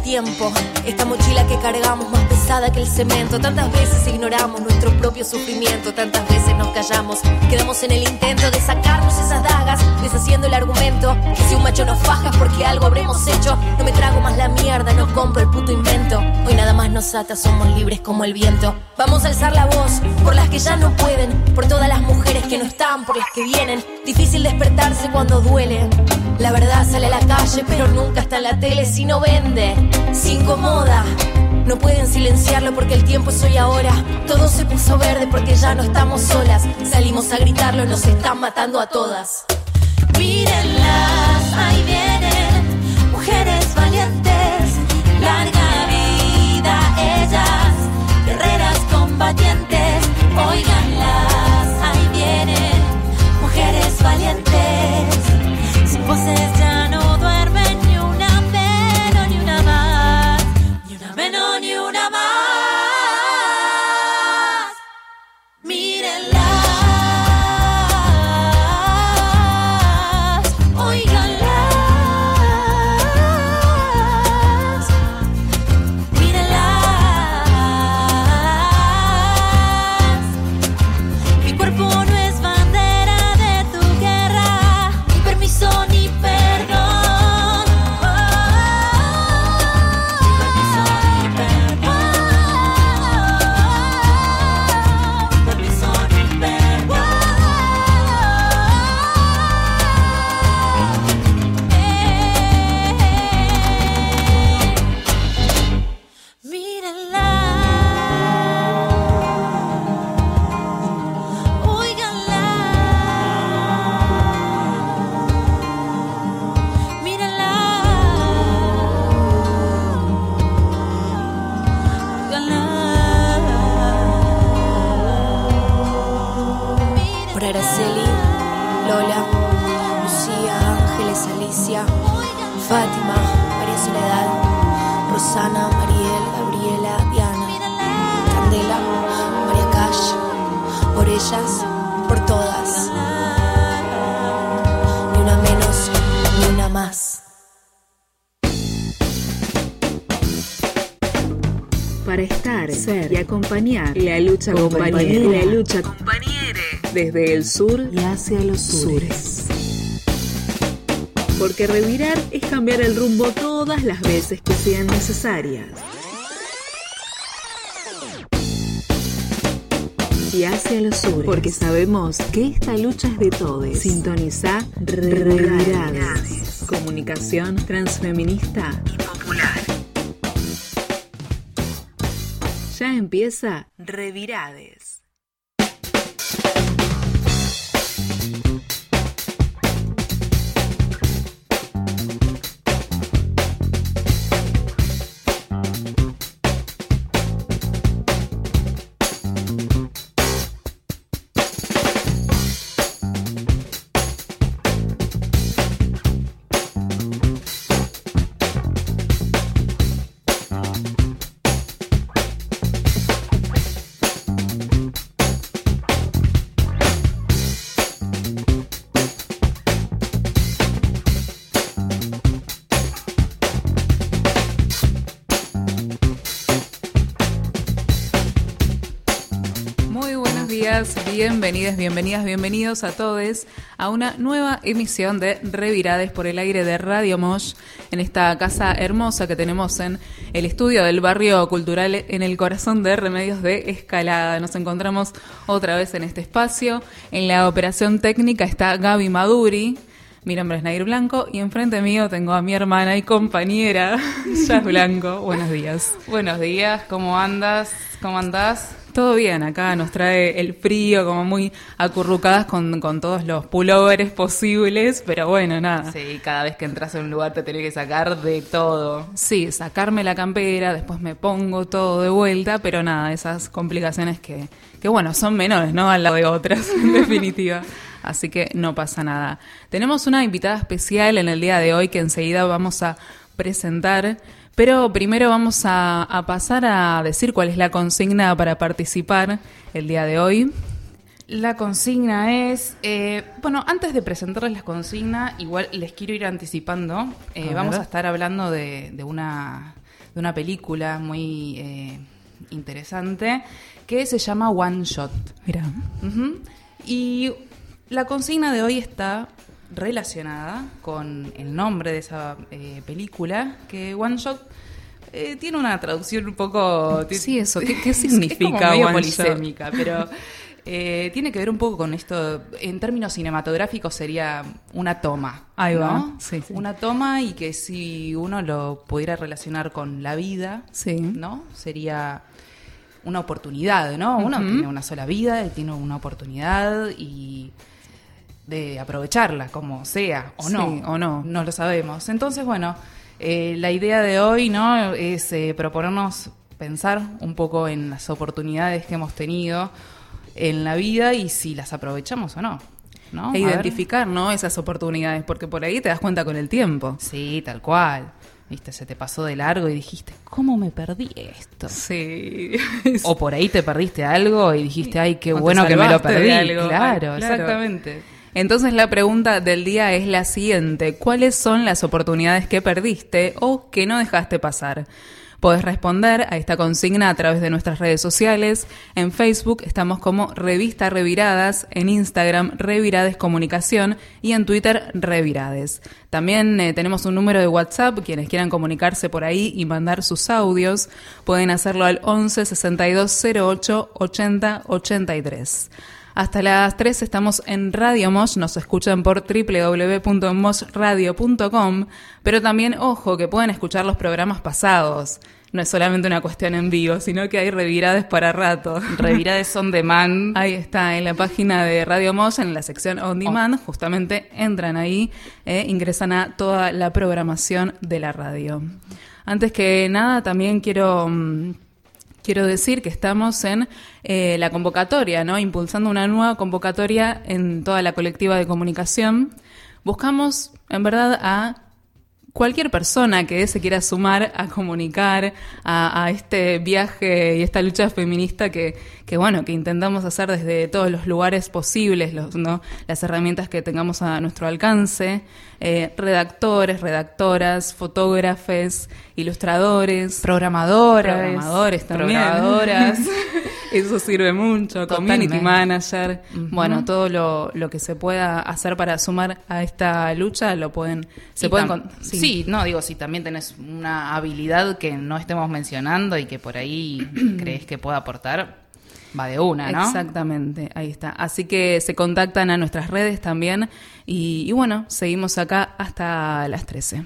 tiempo. Esta mochila que cargamos más pesada que el cemento. Tantas veces ignoramos nuestro propio sufrimiento. Tantas veces nos callamos. Quedamos en el intento de sacarnos esas dagas, deshaciendo el argumento que si un macho nos faja es porque algo habremos hecho. No me trago más la mierda, no compro el puto invento. Hoy nada más nos ata, somos libres como el viento. Vamos a alzar la voz por las que ya no pueden, por todas las mujeres que no están, por las que vienen. Difícil despertarse cuando duele. La verdad sale a la calle, pero nunca está en la tele. Si no vende, se incomoda. No pueden silenciarlo porque el tiempo es hoy ahora. Todo se puso verde porque ya no estamos solas. Salimos a gritarlo, nos están matando a todas. Mírenlas, ahí vienen, mujeres valientes. Larga vida ellas, guerreras combatientes. Óiganlas, ahí vienen, mujeres valientes. Sin voces ya no duermen ni una menos, ni una más. Ni una menos, ni una más. Mírenlas, óiganlas. Mírenlas. Mi cuerpo no es bandera de tu guerra, ni permiso ni perdón. Ni permiso ni perdón. Ni permiso ni perdón. Mírenla, óiganla. Mírenla, óiganla. Por Araceli, Lola, Lucía, Ángeles, Alicia, Fátima, María Soledad, Rosana, Mariel, Gabriela, Diana, Candela, María Cash. Por ellas, por todas. Ni una menos, ni una más. Para estar, ser y acompañar la lucha compañera, la lucha compañere desde el sur y hacia los sures. Porque revirar es cambiar el rumbo todas las veces que sean necesarias. Y hacia los sures, porque sabemos que esta lucha es de todos. Sintoniza Revirades. Comunicación transfeminista y popular. Ya empieza Revirades. Bienvenidos a todos a una nueva emisión de Revirades por el aire de Radio Mosh, en esta casa hermosa que tenemos en el estudio del barrio cultural en el corazón de Remedios de Escalada. Nos encontramos otra vez en este espacio. En la operación técnica está Gaby Maduri. Mi nombre es Nair Blanco y enfrente mío tengo a mi hermana y compañera, Jazz Blanco. Buenos días. Buenos días, ¿cómo andas? ¿Cómo andás? Todo bien, acá nos trae el frío, como muy acurrucadas con todos los pullovers posibles, pero bueno, nada. Sí, cada vez que entras a un lugar te tenés que sacar de todo. Sí, sacarme la campera, después me pongo todo de vuelta, pero nada, esas complicaciones que bueno, son menores, ¿no? Al lado de otras, en definitiva. Así que no pasa nada. Tenemos una invitada especial en el día de hoy que enseguida vamos a presentar. Pero primero vamos a pasar a decir cuál es la consigna para participar el día de hoy. La consigna es... bueno, antes de presentarles la consigna, igual les quiero ir anticipando. Vamos a estar hablando de una una película muy interesante que se llama One Shot. Mira. Uh-huh. Y la consigna de hoy está relacionada con el nombre de esa película, que One Shot tiene una traducción un poco... Sí, eso, ¿qué significa es como medio One polisémica, pero tiene que ver un poco con esto, en términos cinematográficos sería una toma. Ahí va, ¿no? sí. Una toma, y que si uno lo pudiera relacionar con la vida, Sí. ¿no? Sería una oportunidad, ¿no? Uno tiene una sola vida y tiene una oportunidad y de aprovecharla, como sea, o Sí, no. o no. No lo sabemos. Entonces, bueno, la idea de hoy, ¿no? Es proponernos pensar un poco en las oportunidades que hemos tenido en la vida y si las aprovechamos o no, ¿no? E A ver. identificar, ¿no? Esas oportunidades, porque por ahí te das cuenta con el tiempo. Sí, tal cual. Viste, se te pasó de largo y dijiste, ¿cómo me perdí esto? Sí. O por ahí te perdiste algo y dijiste, ay, qué O te bueno que me lo salvaste de perdí. algo. Claro, Ay, claro. exactamente. Entonces la pregunta del día es la siguiente: ¿cuáles son las oportunidades que perdiste o que no dejaste pasar? Podés responder a esta consigna a través de nuestras redes sociales. En Facebook estamos como Revista Reviradas, en Instagram Revirades Comunicación y en Twitter Revirades. También tenemos un número de WhatsApp, quienes quieran comunicarse por ahí y mandar sus audios pueden hacerlo al 11 62 08 80 83. Hasta las 3 estamos en Radio Mosh, nos escuchan por www.moshradio.com, pero también, ojo, que pueden escuchar los programas pasados. No es solamente una cuestión en vivo, sino que hay revirades para rato. Revirades on demand. Ahí está, en la página de Radio Mosh, en la sección On Demand, justamente entran ahí, ingresan a toda la programación de la radio. Antes que nada, también quiero decir que estamos en la convocatoria, ¿no? Impulsando una nueva convocatoria en toda la colectiva de comunicación. Buscamos, en verdad, a cualquier persona que se quiera sumar a comunicar a este viaje y esta lucha feminista que intentamos hacer desde todos los lugares posibles, ¿no? Las herramientas que tengamos a nuestro alcance, redactores, redactoras, fotógrafes, ilustradores, programadores también. Programadoras. Eso sirve mucho, Totalmente. community manager, Uh-huh. bueno, todo lo que se pueda hacer para sumar a esta lucha lo pueden, Sí, no, digo, si también tenés una habilidad que no estemos mencionando y que por ahí crees que pueda aportar, va de una, ¿no? Exactamente, ahí está. Así que se contactan a nuestras redes también y bueno, seguimos acá hasta las 13.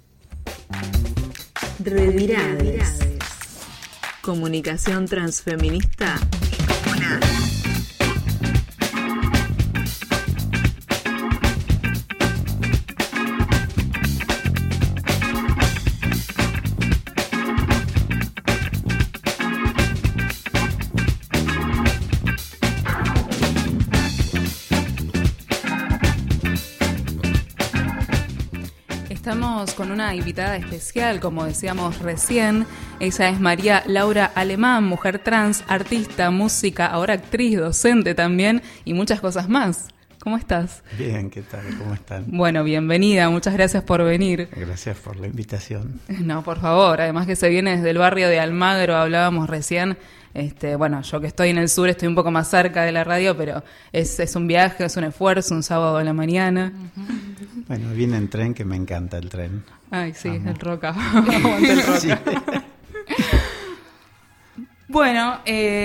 Revirades. Comunicación transfeminista comunal. Estamos con una invitada especial, como decíamos recién. Ella es María Laura Alemán, mujer trans, artista, música, ahora actriz, docente también y muchas cosas más. ¿Cómo estás? Bien, ¿qué tal? ¿Cómo están? Bueno, bienvenida, muchas gracias por venir. Gracias por la invitación. No, por favor, además que se viene desde el barrio de Almagro, hablábamos recién. Bueno, yo que estoy en el sur estoy un poco más cerca de la radio, pero es un viaje, es un esfuerzo, un sábado a la mañana. Bueno, vine en tren, que me encanta el tren. Ay, sí, Amo. el Roca. Aguante el Roca. Sí. Bueno,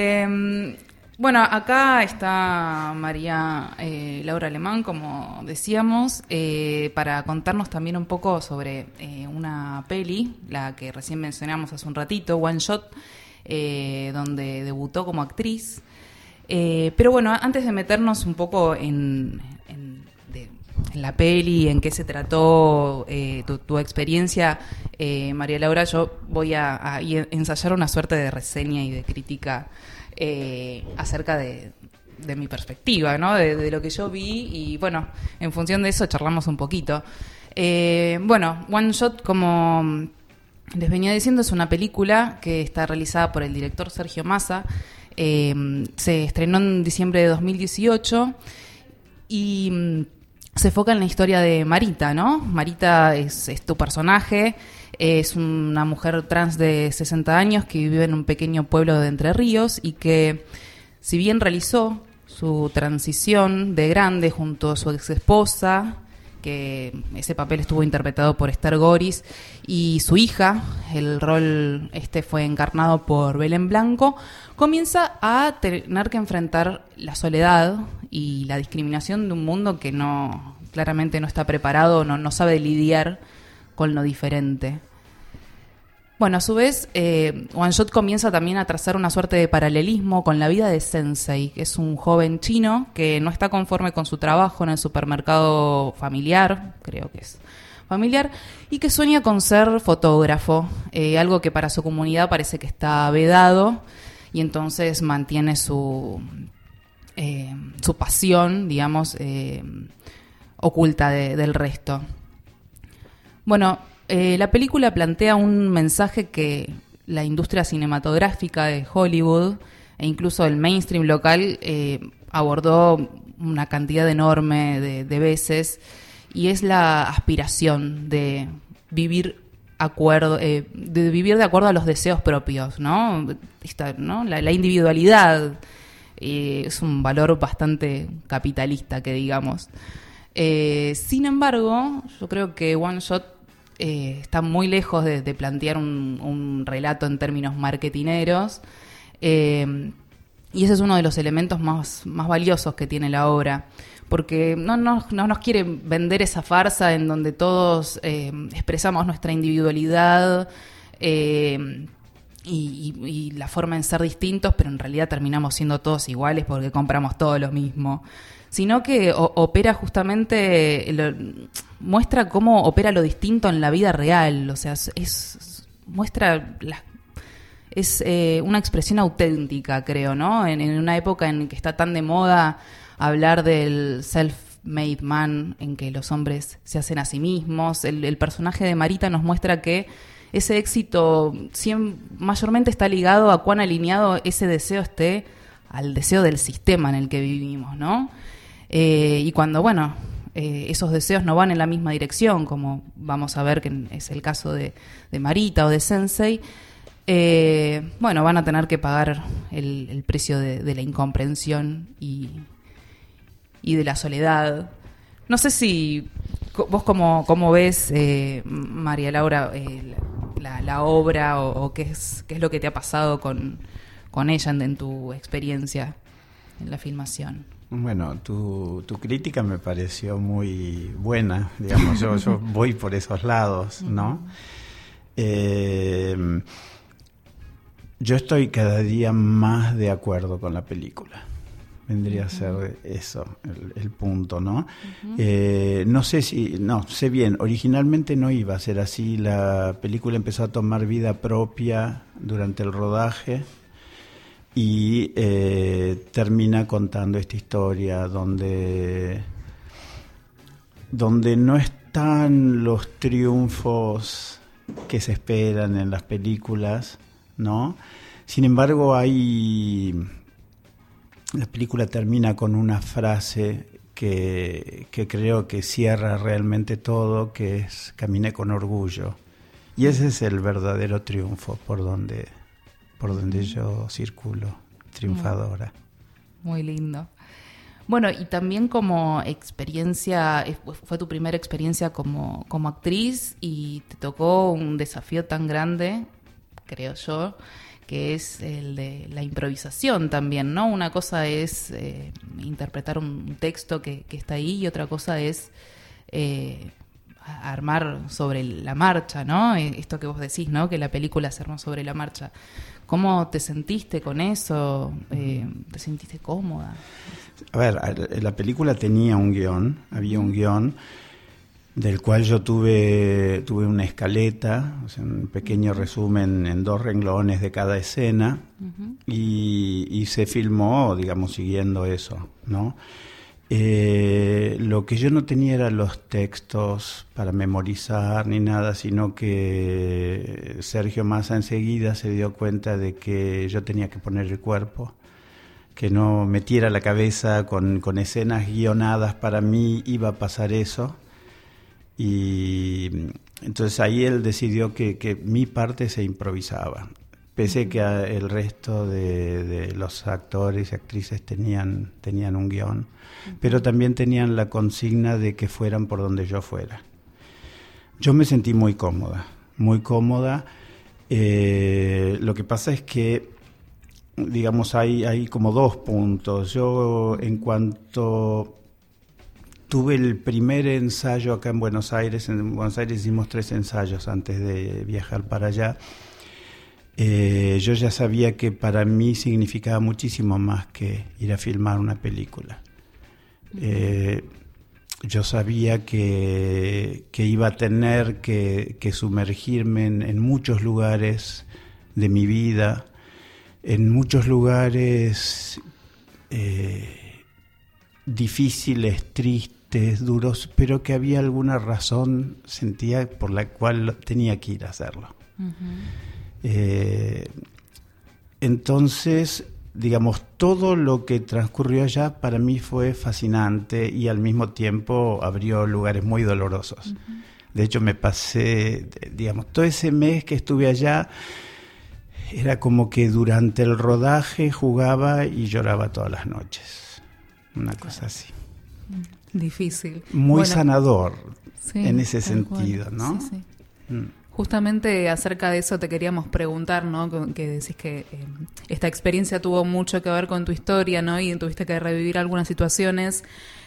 acá está María Laura Alemán, como decíamos, para contarnos también un poco sobre una peli, la que recién mencionamos hace un ratito, One Shot, donde debutó como actriz. Pero bueno, antes de meternos un poco en la peli, en qué se trató, tu experiencia, María Laura, yo voy a ensayar una suerte de reseña y de crítica acerca de mi perspectiva, ¿no? De lo que yo vi, y bueno, en función de eso charlamos un poquito. One Shot, como les venía diciendo, es una película que está realizada por el director Sergio Massa. Se estrenó en diciembre de 2018 y se enfoca en la historia de Marita, ¿no? Marita es tu personaje, es una mujer trans de 60 años que vive en un pequeño pueblo de Entre Ríos y que, si bien realizó su transición de grande junto a su ex esposa, que ese papel estuvo interpretado por Esther Goris, y su hija, el rol fue encarnado por Belén Blanco, comienza a tener que enfrentar la soledad y la discriminación de un mundo que claramente no está preparado, no sabe lidiar con lo diferente. Bueno, a su vez, One Shot comienza también a trazar una suerte de paralelismo con la vida de Sensei, que es un joven chino que no está conforme con su trabajo en el supermercado familiar, creo que es familiar, y que sueña con ser fotógrafo, algo que para su comunidad parece que está vedado, y entonces mantiene su pasión, digamos, oculta del resto. Bueno, la película plantea un mensaje que la industria cinematográfica de Hollywood e incluso el mainstream local abordó una cantidad enorme de veces, y es la aspiración de vivir de acuerdo a los deseos propios, ¿no? La individualidad es un valor bastante capitalista, que digamos. Sin embargo, yo creo que One Shot está muy lejos de plantear un relato en términos marketineros, y ese es uno de los elementos más valiosos que tiene la obra, porque no nos quiere vender esa farsa en donde todos expresamos nuestra individualidad y la forma en ser distintos, pero en realidad terminamos siendo todos iguales porque compramos todo lo mismo, sino que opera justamente, muestra cómo opera lo distinto en la vida real. O sea, es una expresión auténtica, creo, ¿no? En una época en que está tan de moda hablar del self-made man, en que los hombres se hacen a sí mismos. El personaje de Marita nos muestra que ese éxito mayormente está ligado a cuán alineado ese deseo esté al deseo del sistema en el que vivimos, ¿no? Y cuando, esos deseos no van en la misma dirección, como vamos a ver que es el caso de Marita o de Sensei, van a tener que pagar el precio de la incomprensión y de la soledad. No sé si vos cómo ves, María Laura, la obra o qué es lo que te ha pasado con ella en tu experiencia en la filmación. Bueno, tu crítica me pareció muy buena, digamos, yo voy por esos lados, ¿no? Yo estoy cada día más de acuerdo con la película. Vendría a ser eso, el punto, ¿no? No sé bien, originalmente no iba a ser así. La película empezó a tomar vida propia durante el rodaje y termina contando esta historia donde no están los triunfos que se esperan en las películas, ¿no? Sin embargo, la película termina con una frase que creo que cierra realmente todo, que es: caminé con orgullo. Y ese es el verdadero triunfo por donde yo circulo, triunfadora. Muy lindo. Bueno, y también como experiencia, fue tu primera experiencia como actriz, y te tocó un desafío tan grande, creo yo, que es el de la improvisación también, ¿no? Una cosa es interpretar un texto que está ahí, y otra cosa es armar sobre la marcha, ¿no? Esto que vos decís, ¿no? Que la película se armó sobre la marcha. ¿Cómo te sentiste con eso? ¿Te sentiste cómoda? A ver, la película tenía un guión, había un guión del cual yo tuve una escaleta, o sea, un pequeño resumen en 2 renglones de cada escena, y se filmó, digamos, siguiendo eso, ¿no? Lo que yo no tenía eran los textos para memorizar ni nada, sino que Sergio Massa enseguida se dio cuenta de que yo tenía que poner el cuerpo, que no metiera la cabeza con escenas guionadas. Para mí iba a pasar eso. Y entonces ahí él decidió que mi parte se improvisaba. Pese que el resto de los actores y actrices tenían un guión, pero también tenían la consigna de que fueran por donde yo fuera. Yo me sentí muy cómoda, muy cómoda. Lo que pasa es que, digamos, hay como 2 puntos. Yo, en cuanto tuve el primer ensayo acá en Buenos Aires hicimos 3 ensayos antes de viajar para allá. Yo ya sabía que para mí significaba muchísimo más que ir a filmar una película. Yo sabía que iba a tener que sumergirme en muchos lugares de mi vida, en muchos lugares difíciles, tristes, duros, pero que había alguna razón, sentía, por la cual tenía que ir a hacerlo. Entonces, digamos, todo lo que transcurrió allá para mí fue fascinante y al mismo tiempo abrió lugares muy dolorosos. De hecho, me pasé, digamos, todo ese mes que estuve allá, era como que durante el rodaje jugaba y lloraba todas las noches. Una cosa así. Difícil. Muy sanador, sí, en ese sentido, ¿no? Sí, sí. Justamente acerca de eso te queríamos preguntar, ¿no? Que decís que esta experiencia tuvo mucho que ver con tu historia, ¿no? Y tuviste que revivir algunas situaciones.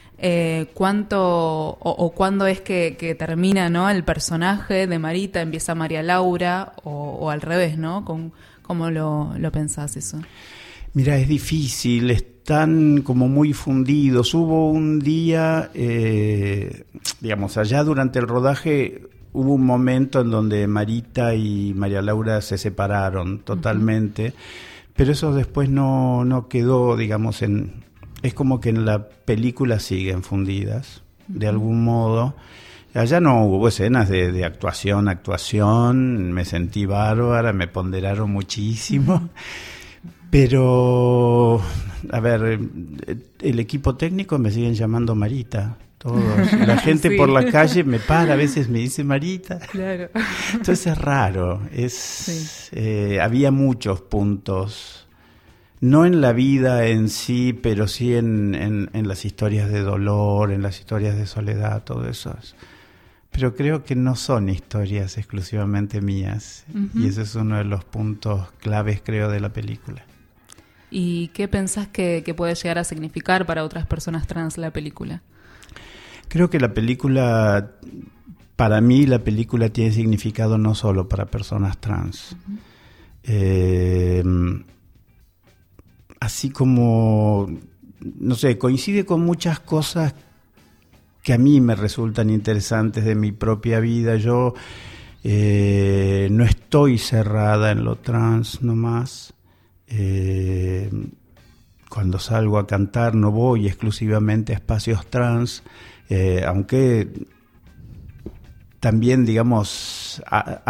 ¿Cuándo es que termina, ¿no? El personaje de Marita, empieza María Laura o al revés, ¿no? ¿Cómo lo pensás eso? Mira, es difícil, están como muy fundidos. Hubo un día, digamos, allá durante el rodaje hubo un momento en donde Marita y María Laura se separaron totalmente, pero eso después no quedó, digamos, es como que en la película siguen fundidas, de algún modo. Allá no hubo escenas de actuación, me sentí bárbara, me ponderaron muchísimo, pero, a ver, el equipo técnico me siguen llamando Marita. Todos. La gente sí. Por la calle me para, a veces me dice Marita. Claro. Entonces es raro. Había muchos puntos, no en la vida en sí, pero sí en las historias de dolor, en las historias de soledad, todo eso. Pero creo que no son historias exclusivamente mías. Y ese es uno de los puntos claves, creo, de la película. ¿Y qué pensás que puede llegar a significar para otras personas trans la película? Creo que la película, para mí la película tiene significado no solo para personas trans. Así como, no sé, coincide con muchas cosas que a mí me resultan interesantes de mi propia vida. Yo no estoy cerrada en lo trans nomás. Cuando salgo a cantar no voy exclusivamente a espacios trans. Aunque también, digamos,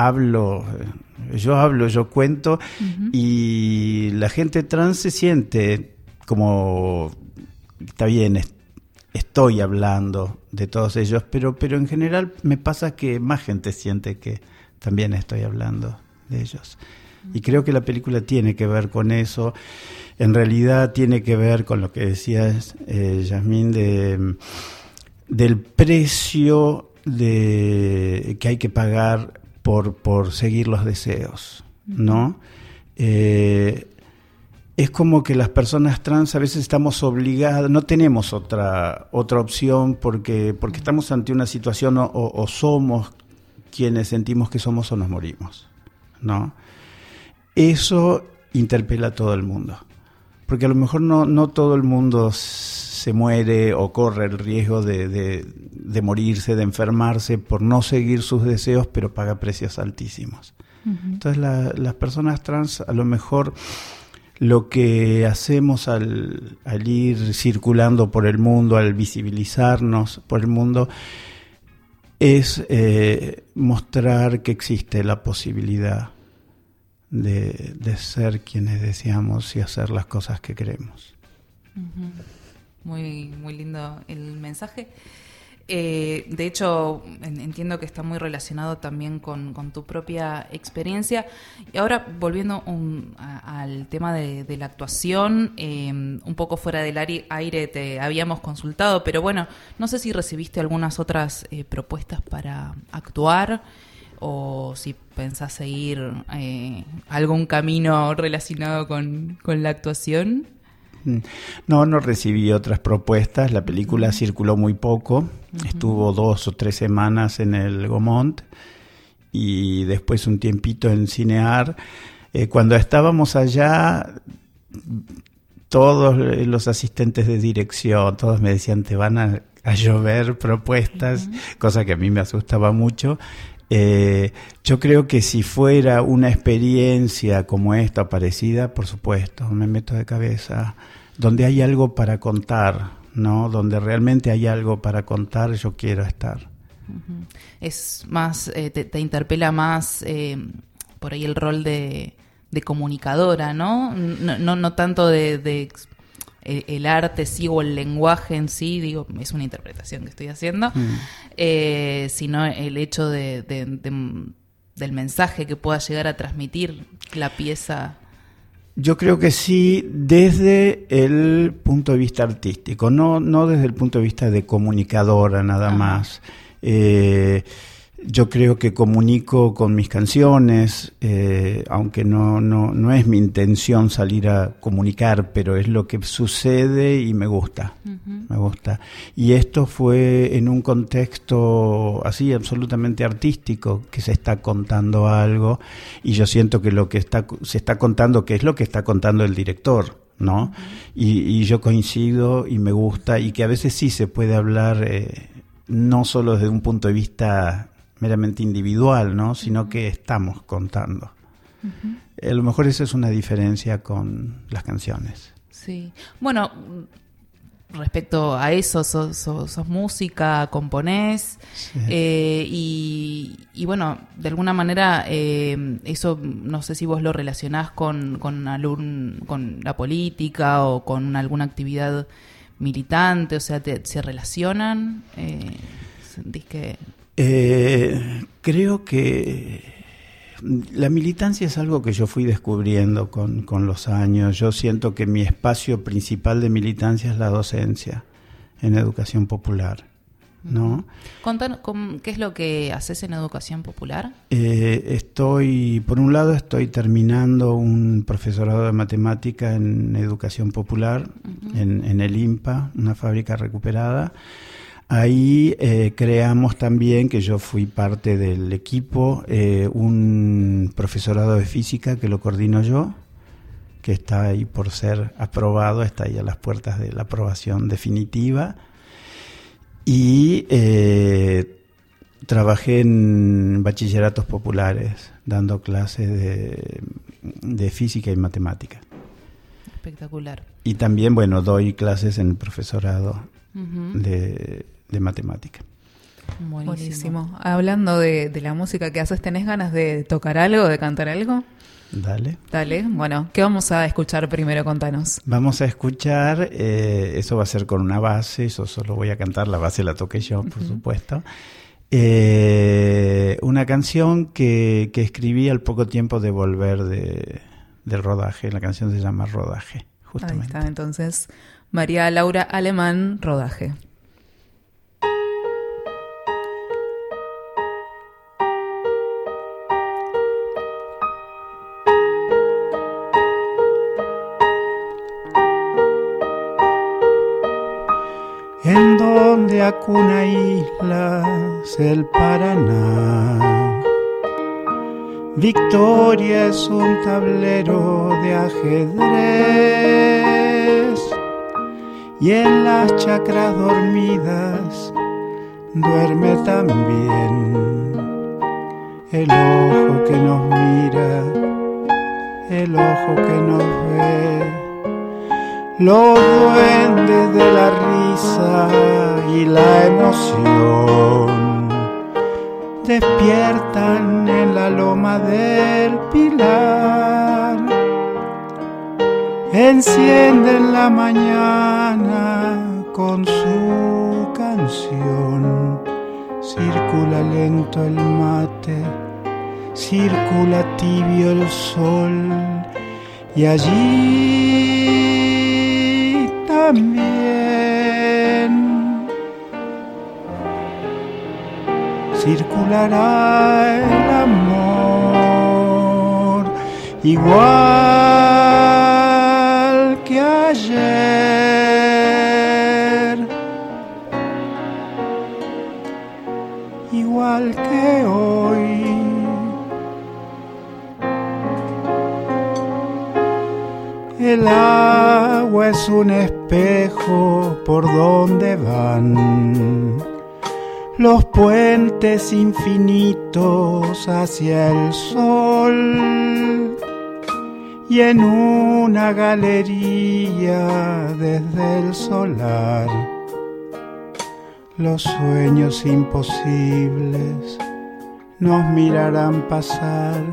yo cuento, y la gente trans se siente como, está bien, estoy hablando de todos ellos, pero en general me pasa que más gente siente que también estoy hablando de ellos. Y creo que la película tiene que ver con eso. En realidad tiene que ver con lo que decías, Yasmín, del precio que hay que pagar por seguir los deseos, ¿no? Es como que las personas trans a veces estamos obligadas, no tenemos otra opción porque estamos ante una situación o somos quienes sentimos que somos o nos morimos, ¿no? Eso interpela a todo el mundo, porque a lo mejor no todo el mundo se muere o corre el riesgo de morirse, de enfermarse por no seguir sus deseos, pero paga precios altísimos. Entonces las personas trans, a lo mejor lo que hacemos al ir circulando por el mundo, al visibilizarnos por el mundo, es mostrar que existe la posibilidad de ser quienes deseamos y hacer las cosas que queremos. Muy, muy lindo el mensaje. De hecho, entiendo que está muy relacionado también con tu propia experiencia. Y ahora, volviendo al tema de la actuación, un poco fuera del aire te habíamos consultado, pero bueno, no sé si recibiste algunas otras propuestas para actuar o si pensás seguir algún camino relacionado con la actuación. No recibí otras propuestas. La película circuló muy poco. Estuvo 2 o 3 semanas en el Gaumont y después un tiempito en Cinear. Cuando estábamos allá, todos los asistentes de dirección, todos me decían, te van a llover propuestas, cosa que a mí me asustaba mucho. Yo creo que si fuera una experiencia como esta, parecida, por supuesto, me meto de cabeza. Donde hay algo para contar, ¿no? Donde realmente hay algo para contar, yo quiero estar. Es más, te interpela más por ahí el rol de comunicadora, ¿no? No tanto de el arte sí o el lenguaje en sí, digo, es una interpretación que estoy haciendo, sino el hecho del mensaje que pueda llegar a transmitir la pieza. Yo creo que sí, desde el punto de vista artístico, no desde el punto de vista de comunicadora nada más. Yo creo que comunico con mis canciones, aunque no es mi intención salir a comunicar, pero es lo que sucede y me gusta, me gusta. Y esto fue en un contexto así absolutamente artístico, que se está contando algo, y yo siento que lo que se está contando, que es lo que está contando el director, ¿no? Y yo coincido y me gusta, y que a veces sí se puede hablar, no solo desde un punto de vista meramente individual, ¿no? Sino que estamos contando. A lo mejor esa es una diferencia con las canciones. Sí. Bueno, respecto a eso, sos música, componés, sí. Y bueno, de alguna manera eso no sé si vos lo relacionás con la política o con alguna actividad militante, o sea, ¿se relacionan? ¿Sentís que...? Creo que la militancia es algo que yo fui descubriendo con los años. Yo siento que mi espacio principal de militancia es la docencia en educación popular, ¿no? Contanos, ¿qué es lo que haces en educación popular? Por un lado estoy terminando un profesorado de matemática en educación popular en el IMPA, una fábrica recuperada. Ahí creamos también, que yo fui parte del equipo, un profesorado de física que lo coordino yo, que está ahí por ser aprobado, está ahí a las puertas de la aprobación definitiva. Y trabajé en bachilleratos populares, dando clases de física y matemática. Espectacular. Y también, bueno, doy clases en el profesorado de matemática. Buenísimo. Hablando de la música que haces, ¿tenés ganas de tocar algo, de cantar algo? Dale. Bueno, ¿qué vamos a escuchar primero? Contanos. Vamos a escuchar, eso va a ser con una base, yo solo voy a cantar, la base la toqué yo, por supuesto. Una canción que escribí al poco tiempo de volver del rodaje. La canción se llama Rodaje, justamente. Ahí está, entonces, María Laura Alemán, Rodaje. En donde acuna islas el Paraná, Victoria es un tablero de ajedrez, y en las chacras dormidas duerme también el ojo que nos mira, el ojo que nos ve. Los duendes de la risa y la emoción despiertan en la loma del Pilar. enciende en la mañana con su canción. Circula lento el mate, circula tibio el sol, y allí también circulará el amor, igual que ayer, igual que hoy. El agua es un espejo por donde van los puentes infinitos hacia el sol, y en una galería desde el solar los sueños imposibles nos mirarán pasar.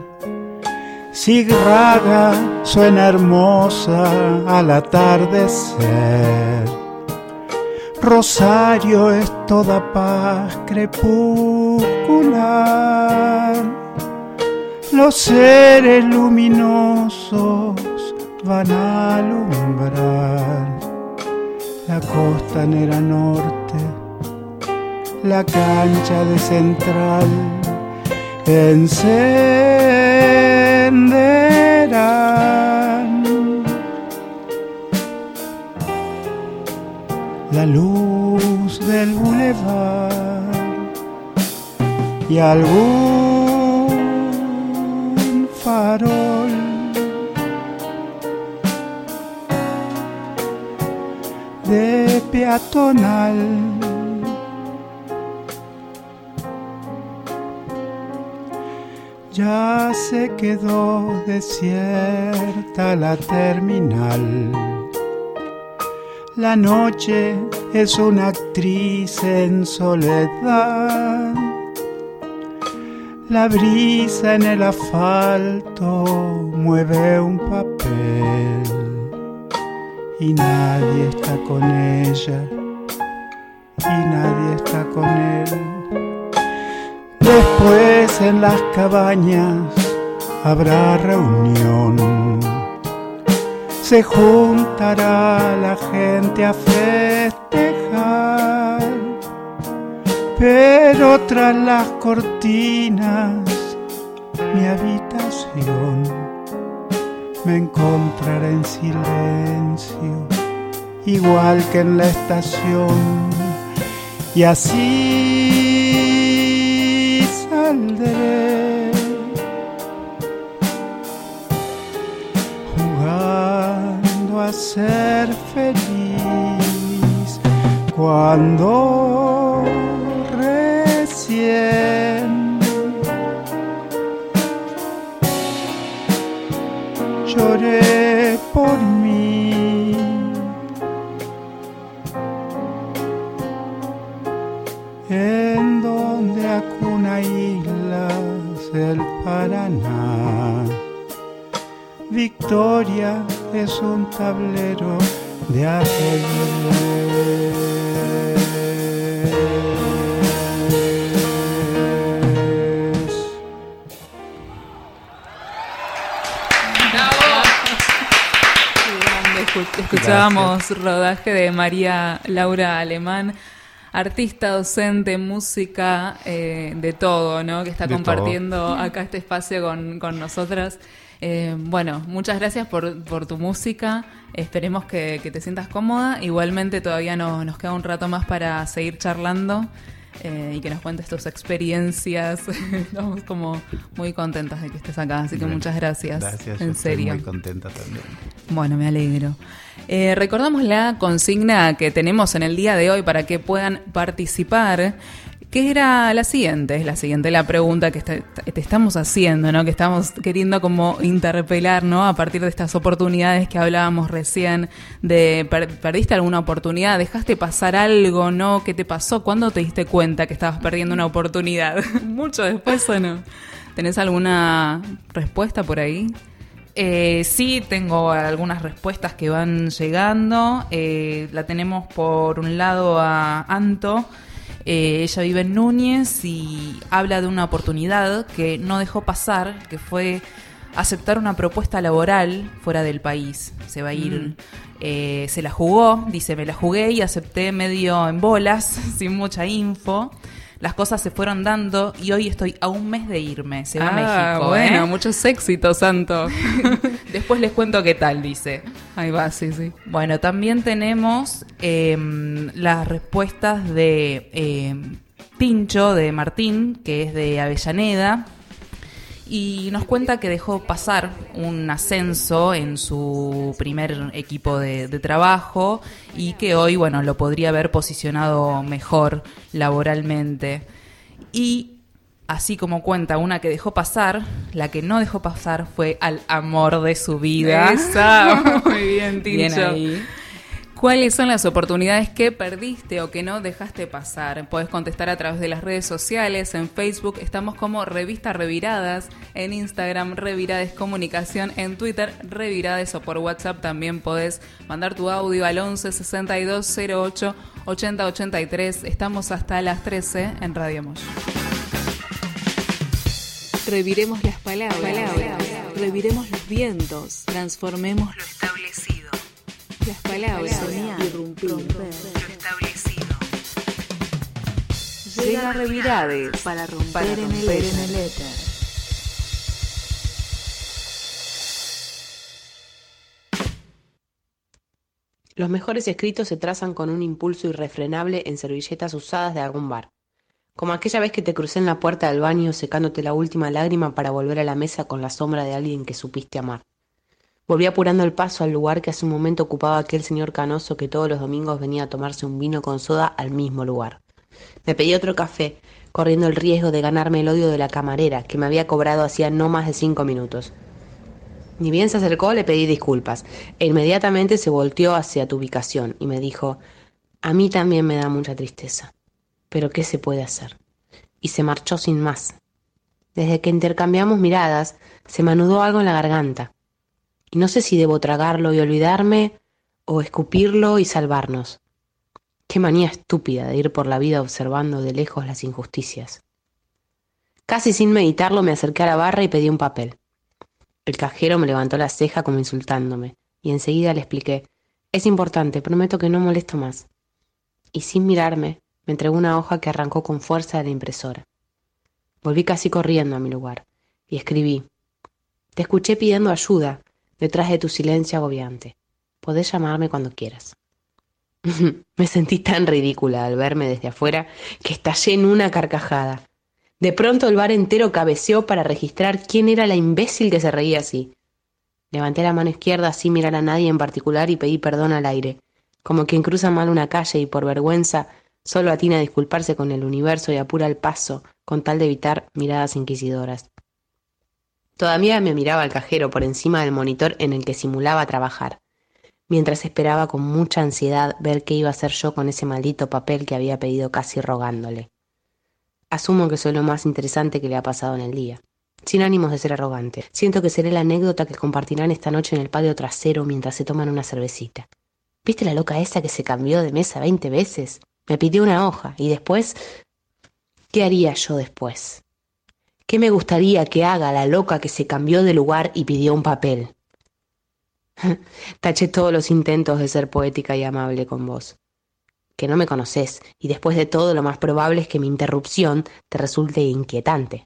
Sigraga suena hermosa al atardecer, Rosario es toda paz crepuscular, los seres luminosos van a alumbrar la costanera norte, la cancha de Central, encenderán la luz del bulevar y algún farol de peatonal. Ya se quedó desierta la terminal. La noche es una actriz en soledad. La brisa en el asfalto mueve un papel y nadie está con ella y nadie está con él. Después en las cabañas habrá reunión, se juntará la gente a festejar, pero tras las cortinas mi habitación me encontrará en silencio, igual que en la estación, y así saldré jugando a ser feliz cuando recién lloré por mí. En donde acuna islas el Paraná, Victoria es un tablero de ajedrez. Escuchábamos Rodaje de María Laura Alemán, artista, docente, música, de todo, ¿no? Que está De compartiendo todo. acá este espacio con nosotras. Bueno, muchas gracias por tu música. Esperemos que te sientas cómoda. Igualmente todavía nos queda un rato más para seguir charlando y que nos cuentes tus experiencias. Estamos como muy contentas de que estés acá, así que Bueno, muchas gracias. Gracias, En yo estoy serio. muy contenta también. Bueno, me alegro. Recordamos la consigna que tenemos en el día de hoy para que puedan participar, que era la siguiente, la pregunta que te estamos haciendo, ¿no? Que estamos queriendo como interpelar, ¿no? A partir de estas oportunidades que hablábamos recién, de perdiste alguna oportunidad, dejaste pasar algo, ¿no? ¿Qué te pasó? ¿Cuándo te diste cuenta que estabas perdiendo una oportunidad? ¿Mucho después o no? ¿Tenés alguna respuesta por ahí? Sí, tengo algunas respuestas que van llegando. La tenemos por un lado a Anto. Ella vive en Núñez y habla de una oportunidad que no dejó pasar, que fue aceptar una propuesta laboral fuera del país. Se va a ir, se la jugó, dice, me la jugué y acepté medio en bolas, sin mucha info. Las cosas se fueron dando y hoy estoy a un mes de irme. Se va a México. Bueno, muchos éxitos, Santo. Después les cuento qué tal, dice. Ahí va, sí. Bueno, también tenemos las respuestas de Tincho, de Martín, que es de Avellaneda. Y nos cuenta que dejó pasar un ascenso en su primer equipo de trabajo y que hoy, bueno, lo podría haber posicionado mejor laboralmente. Y así como cuenta una que dejó pasar, la que no dejó pasar fue al amor de su vida. Esa, muy bien, Tincho. Bien ahí. ¿Cuáles son las oportunidades que perdiste o que no dejaste pasar? Podés contestar a través de las redes sociales. En Facebook estamos como Revista Reviradas, en Instagram Revirades Comunicación, en Twitter Revirades, o por WhatsApp también podés mandar tu audio al 11 62 08 80 83. Estamos hasta las 13 en Radio Mosh. Reviremos las palabras, reviremos los vientos, transformemos lo establecido. Las palabras, soñar, irrumpir, lo establecido. Llega Revirades para romper en el éter. Los mejores escritos se trazan con un impulso irrefrenable en servilletas usadas de algún bar. Como aquella vez que te crucé en la puerta del baño secándote la última lágrima para volver a la mesa con la sombra de alguien que supiste amar. Volví apurando el paso al lugar que hace un momento ocupaba aquel señor canoso que todos los domingos venía a tomarse un vino con soda al mismo lugar. Me pedí otro café, corriendo el riesgo de ganarme el odio de la camarera, que me había cobrado hacía no más de 5 minutos. Ni bien se acercó, le pedí disculpas, e inmediatamente se volteó hacia tu ubicación y me dijo: a mí también me da mucha tristeza, pero ¿qué se puede hacer? Y se marchó sin más. Desde que intercambiamos miradas, se me anudó algo en la garganta. Y no sé si debo tragarlo y olvidarme o escupirlo y salvarnos. Qué manía estúpida de ir por la vida observando de lejos las injusticias. Casi sin meditarlo me acerqué a la barra y pedí un papel. El cajero me levantó la ceja como insultándome y enseguida le expliqué: es importante, prometo que no molesto más. Y sin mirarme me entregó una hoja que arrancó con fuerza de la impresora. Volví casi corriendo a mi lugar y escribí: te escuché pidiendo ayuda detrás de tu silencio agobiante. Podés llamarme cuando quieras. Me sentí tan ridícula al verme desde afuera que estallé en una carcajada. De pronto el bar entero cabeceó para registrar quién era la imbécil que se reía así. Levanté la mano izquierda sin mirar a nadie en particular y pedí perdón al aire, como quien cruza mal una calle y por vergüenza solo atina a disculparse con el universo y apura el paso con tal de evitar miradas inquisidoras. Todavía me miraba el cajero por encima del monitor en el que simulaba trabajar, mientras esperaba con mucha ansiedad ver qué iba a hacer yo con ese maldito papel que había pedido casi rogándole. Asumo que soy lo más interesante que le ha pasado en el día. Sin ánimos de ser arrogante, siento que seré la anécdota que compartirán esta noche en el patio trasero mientras se toman una cervecita. ¿Viste la loca esa que se cambió de mesa 20 veces? Me pidió una hoja y después... ¿qué haría yo después? ¿Qué me gustaría que haga la loca que se cambió de lugar y pidió un papel? Taché todos los intentos de ser poética y amable con vos. Que no me conocés, y después de todo lo más probable es que mi interrupción te resulte inquietante.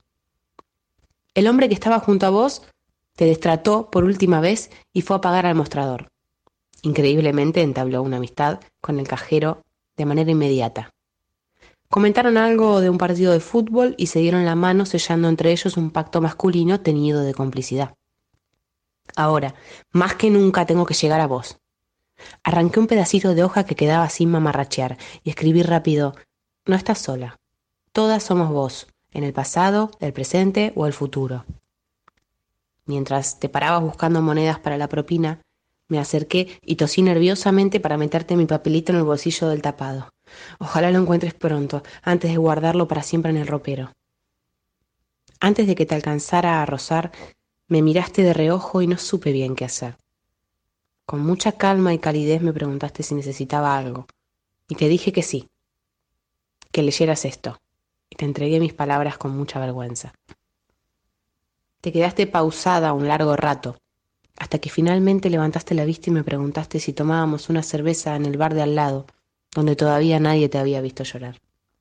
El hombre que estaba junto a vos te destrató por última vez y fue a pagar al mostrador. Increíblemente entabló una amistad con el cajero de manera inmediata. Comentaron algo de un partido de fútbol y se dieron la mano sellando entre ellos un pacto masculino teñido de complicidad. Ahora, más que nunca tengo que llegar a vos. Arranqué un pedacito de hoja que quedaba sin mamarrachear y escribí rápido: no estás sola. Todas somos vos, en el pasado, el presente o el futuro. Mientras te parabas buscando monedas para la propina, me acerqué y tosí nerviosamente para meterte mi papelito en el bolsillo del tapado. Ojalá lo encuentres pronto, antes de guardarlo para siempre en el ropero. Antes de que te alcanzara a rozar, Me miraste de reojo y no supe bien qué hacer. Con mucha calma y calidez me preguntaste si necesitaba algo, y te dije que sí, que leyeras esto, y te entregué mis palabras con mucha vergüenza. Te quedaste pausada un largo rato, hasta que finalmente levantaste la vista y me preguntaste si tomábamos una cerveza en el bar de al lado, donde todavía nadie te había visto llorar.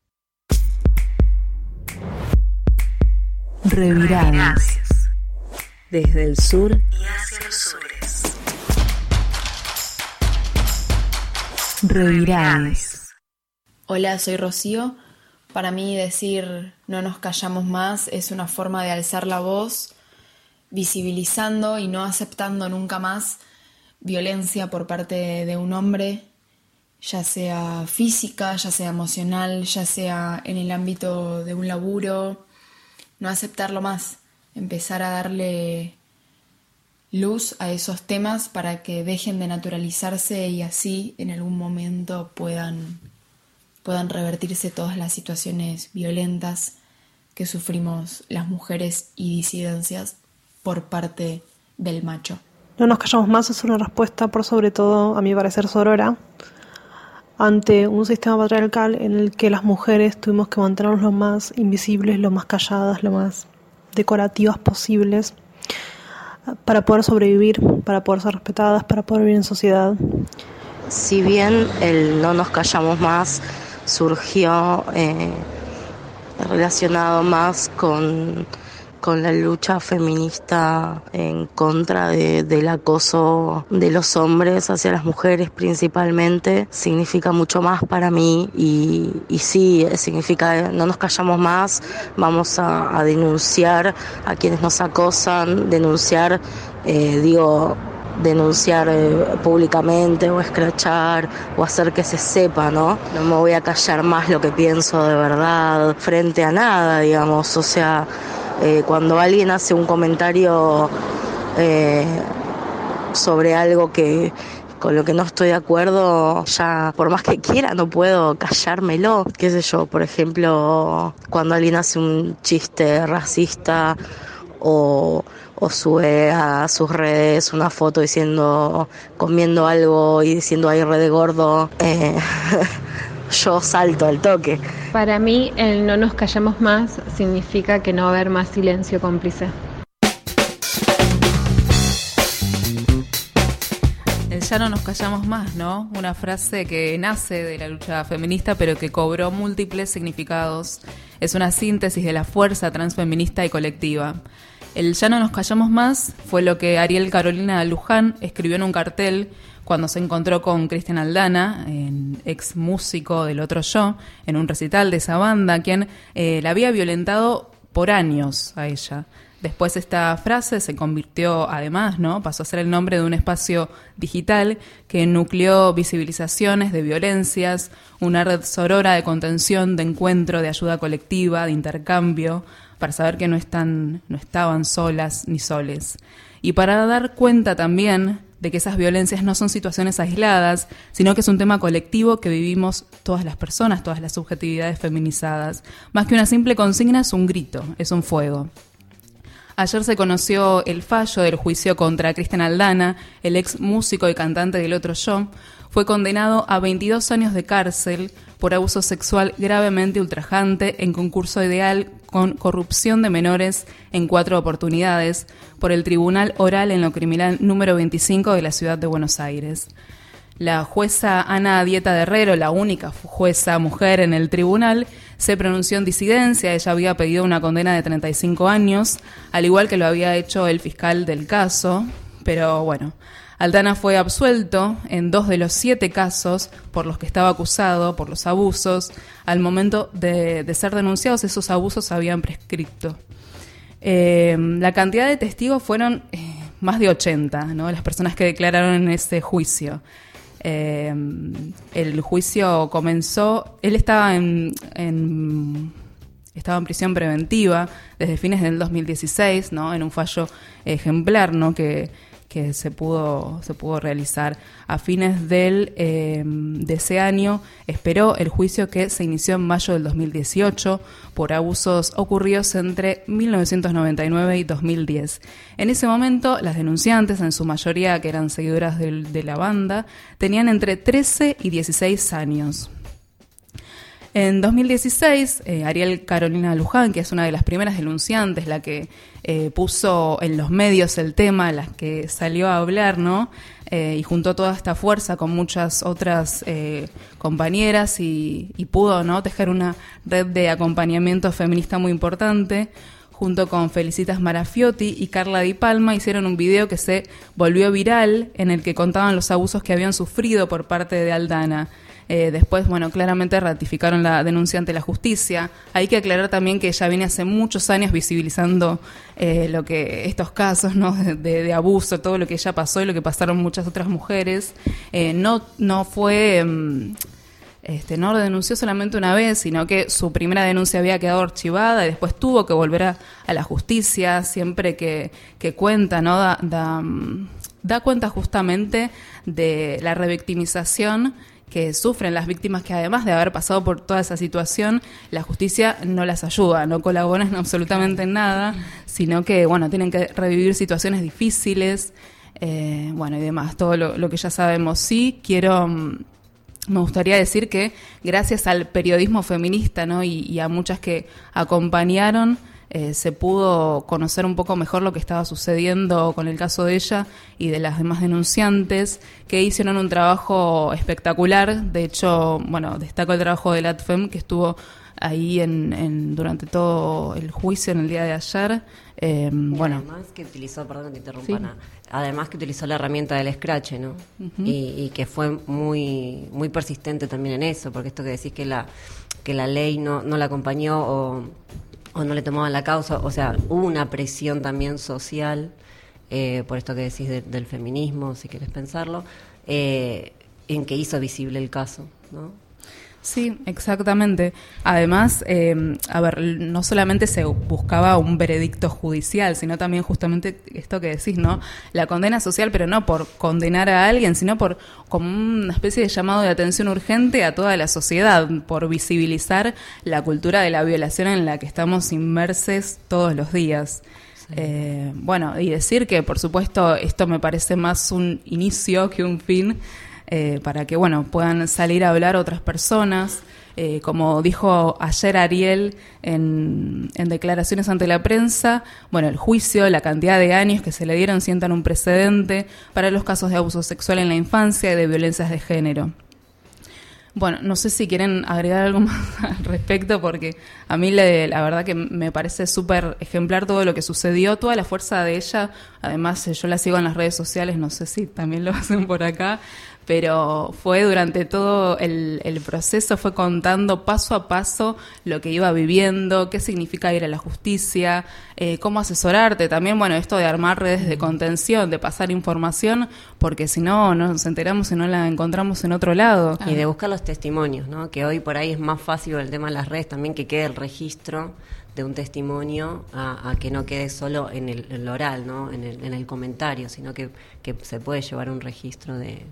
Revirades. Desde el sur y hacia los sures. Revirades. Hola, soy Rocío. Para mí decir no nos callamos más es una forma de alzar la voz, visibilizando y no aceptando nunca más violencia por parte de un hombre, ya sea física, ya sea emocional, ya sea en el ámbito de un laburo. No aceptarlo más, empezar a darle luz a esos temas para que dejen de naturalizarse y así en algún momento puedan revertirse todas las situaciones violentas que sufrimos las mujeres y disidencias por parte del macho. No nos callamos más es una respuesta, por sobre todo, a mi parecer, sorora, ante un sistema patriarcal en el que las mujeres tuvimos que mantenernos lo más invisibles, lo más calladas, lo más decorativas posibles para poder sobrevivir, para poder ser respetadas, para poder vivir en sociedad. Si bien el no nos callamos más surgió relacionado más con la lucha feminista en contra del acoso de los hombres hacia las mujeres principalmente, significa mucho más para mí y sí, significa no nos callamos más, vamos a denunciar a quienes nos acosan, denunciar públicamente o escrachar o hacer que se sepa, ¿no? No me voy a callar más lo que pienso de verdad frente a nada, digamos, o sea, cuando alguien hace un comentario sobre algo con lo que no estoy de acuerdo, ya por más que quiera no puedo callármelo. Qué sé yo, por ejemplo, cuando alguien hace un chiste racista o sube a sus redes una foto comiendo algo y diciendo ay re de gordo, yo salto al toque. Para mí el no nos callamos más significa que no va a haber más silencio cómplice. El ya no nos callamos más, ¿no? Una frase que nace de la lucha feminista pero que cobró múltiples significados. Es una síntesis de la fuerza transfeminista y colectiva. El ya no nos callamos más fue lo que Ariel Carolina Luján escribió en un cartel cuando se encontró con Cristian Aldana, ex músico del Otro Yo, en un recital de esa banda, quien la había violentado por años a ella. Después esta frase se convirtió, además, ¿no? Pasó a ser el nombre de un espacio digital que nucleó visibilizaciones de violencias, una red sorora de contención, de encuentro, de ayuda colectiva, de intercambio, para saber que no estaban solas ni soles. Y para dar cuenta también de que esas violencias no son situaciones aisladas, sino que es un tema colectivo que vivimos todas las personas, todas las subjetividades feminizadas. Más que una simple consigna, es un grito, es un fuego. Ayer se conoció el fallo del juicio contra Cristian Aldana, el ex músico y cantante del Otro Yo. Fue condenado a 22 años de cárcel por abuso sexual gravemente ultrajante en concurso ideal con corrupción de menores en 4 oportunidades por el Tribunal Oral en lo Criminal número 25 de la Ciudad de Buenos Aires. La jueza Ana Dieta de Herrero, la única jueza mujer en el tribunal, se pronunció en disidencia. Ella había pedido una condena de 35 años, al igual que lo había hecho el fiscal del caso, pero bueno, Aldana fue absuelto en 2 de los 7 casos por los que estaba acusado, por los abusos. Al momento de ser denunciados, esos abusos habían prescrito. La cantidad de testigos fueron más de 80, ¿no? Las personas que declararon en ese juicio. El juicio comenzó, él estaba en prisión preventiva desde fines del 2016, ¿no? En un fallo ejemplar, ¿no? que que se pudo realizar. A fines de ese año esperó el juicio que se inició en mayo del 2018 por abusos ocurridos entre 1999 y 2010. En ese momento, las denunciantes, en su mayoría que eran seguidoras de la banda, tenían entre 13 y 16 años. En 2016, Ariel Carolina Luján, que es una de las primeras denunciantes, la que puso en los medios el tema, la que salió a hablar, ¿no? Y juntó toda esta fuerza con muchas otras compañeras y pudo, ¿no?, tejer una red de acompañamiento feminista muy importante. Junto con Felicitas Marafiotti y Carla Di Palma hicieron un video que se volvió viral en el que contaban los abusos que habían sufrido por parte de Aldana. Después, bueno, claramente ratificaron la denuncia ante la justicia. Hay que aclarar también que ella viene hace muchos años visibilizando lo que estos casos, ¿no?, de abuso, todo lo que ella pasó y lo que pasaron muchas otras mujeres. No fue... no lo denunció solamente una vez, sino que su primera denuncia había quedado archivada y después tuvo que volver a la justicia. Siempre que cuenta, ¿no?, da cuenta justamente de la revictimización que sufren las víctimas, que además de haber pasado por toda esa situación, la justicia no las ayuda, no colaboran absolutamente en nada, sino que, bueno, tienen que revivir situaciones difíciles, y demás, todo lo que ya sabemos. Sí, me gustaría decir que gracias al periodismo feminista, ¿no?, y a muchas que acompañaron, se pudo conocer un poco mejor lo que estaba sucediendo con el caso de ella y de las demás denunciantes, que hicieron un trabajo espectacular. De hecho, bueno, destaco el trabajo de LATFEM, que estuvo ahí durante todo el juicio en el día de ayer. Además que utilizó, perdón que te interrumpa, ¿sí? Además que utilizó la herramienta del scratch, ¿no? Uh-huh. Y que fue muy muy persistente también en eso, porque esto que decís que la ley no la acompañó o no le tomaban la causa, o sea, hubo una presión también social, por esto que decís del feminismo, si querés pensarlo, en que hizo visible el caso, ¿no? Sí, exactamente. Además, no solamente se buscaba un veredicto judicial, sino también justamente esto que decís, ¿no? La condena social, pero no por condenar a alguien, sino como una especie de llamado de atención urgente a toda la sociedad, por visibilizar la cultura de la violación en la que estamos inmersos todos los días. Sí. Y decir que, por supuesto, esto me parece más un inicio que un fin, para que, puedan salir a hablar otras personas. Como dijo ayer Ariel en declaraciones ante la prensa, el juicio, la cantidad de años que se le dieron sientan un precedente para los casos de abuso sexual en la infancia y de violencias de género. No sé si quieren agregar algo más al respecto, porque a mí la verdad que me parece súper ejemplar todo lo que sucedió, toda la fuerza de ella. Además, yo la sigo en las redes sociales, no sé si también lo hacen por acá, pero fue durante todo el proceso, fue contando paso a paso lo que iba viviendo, qué significa ir a la justicia, cómo asesorarte. También, esto de armar redes de contención, de pasar información, porque si no nos enteramos y no la encontramos en otro lado. Y de buscar los testimonios, ¿no? Que hoy por ahí es más fácil el tema de las redes también, que quede el registro de un testimonio a que no quede solo en el oral, ¿no? En el comentario, sino que se puede llevar un registro de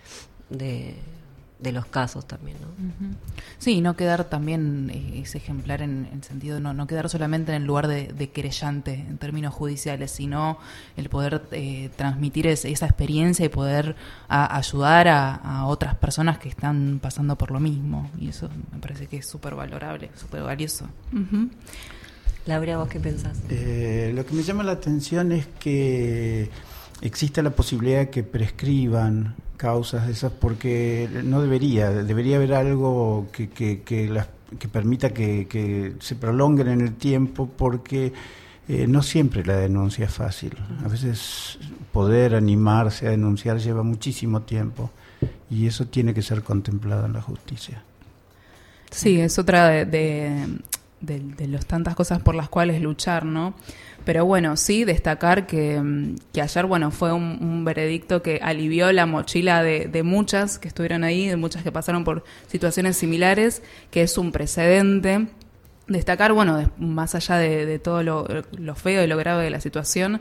los casos también, ¿no? Uh-huh. Sí, no quedar también ese ejemplar en el sentido de no quedar solamente en el lugar de querellante en términos judiciales, sino el poder transmitir esa experiencia y poder ayudar a otras personas que están pasando por lo mismo, y eso me parece que es súper valorable, súper valioso. Uh-huh. Laura, ¿vos qué pensás? Lo que me llama la atención es que existe la posibilidad de que prescriban causas de esas, porque no debería haber algo que permita que se prolonguen en el tiempo, porque no siempre la denuncia es fácil. A veces poder animarse a denunciar lleva muchísimo tiempo, y eso tiene que ser contemplado en la justicia. Sí, es otra de las tantas cosas por las cuales luchar, ¿no? Pero sí destacar que ayer, fue un veredicto que alivió la mochila de muchas que estuvieron ahí, de muchas que pasaron por situaciones similares, que es un precedente. Destacar, más allá de todo lo feo y lo grave de la situación,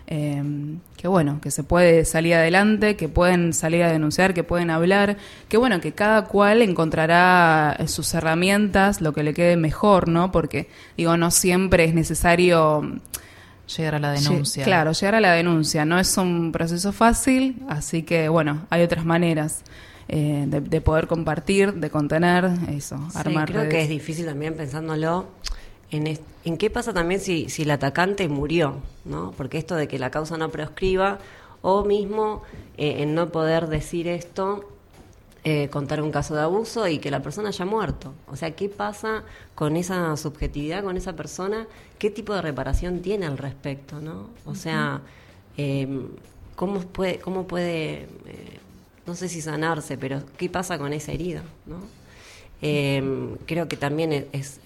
que bueno, que se puede salir adelante, que pueden salir a denunciar, que pueden hablar, que bueno, que cada cual encontrará sus herramientas, lo que le quede mejor, ¿no? Porque, digo, no siempre es necesario llegar a la denuncia. Claro, llegar a la denuncia. No es un proceso fácil, así que bueno, hay otras maneras de poder compartir, de contener, eso, armar creo redes. que es difícil también pensándolo en qué pasa también si el atacante murió, ¿no? Porque esto de que la causa no prescriba, o mismo en no poder decir esto, contar un caso de abuso y que la persona haya muerto. O sea, ¿qué pasa con esa subjetividad, con esa persona? ¿Qué tipo de reparación tiene al respecto, no? O sea, ¿cómo puede no sé si sanarse, pero qué pasa con esa herida, ¿no? Creo que también es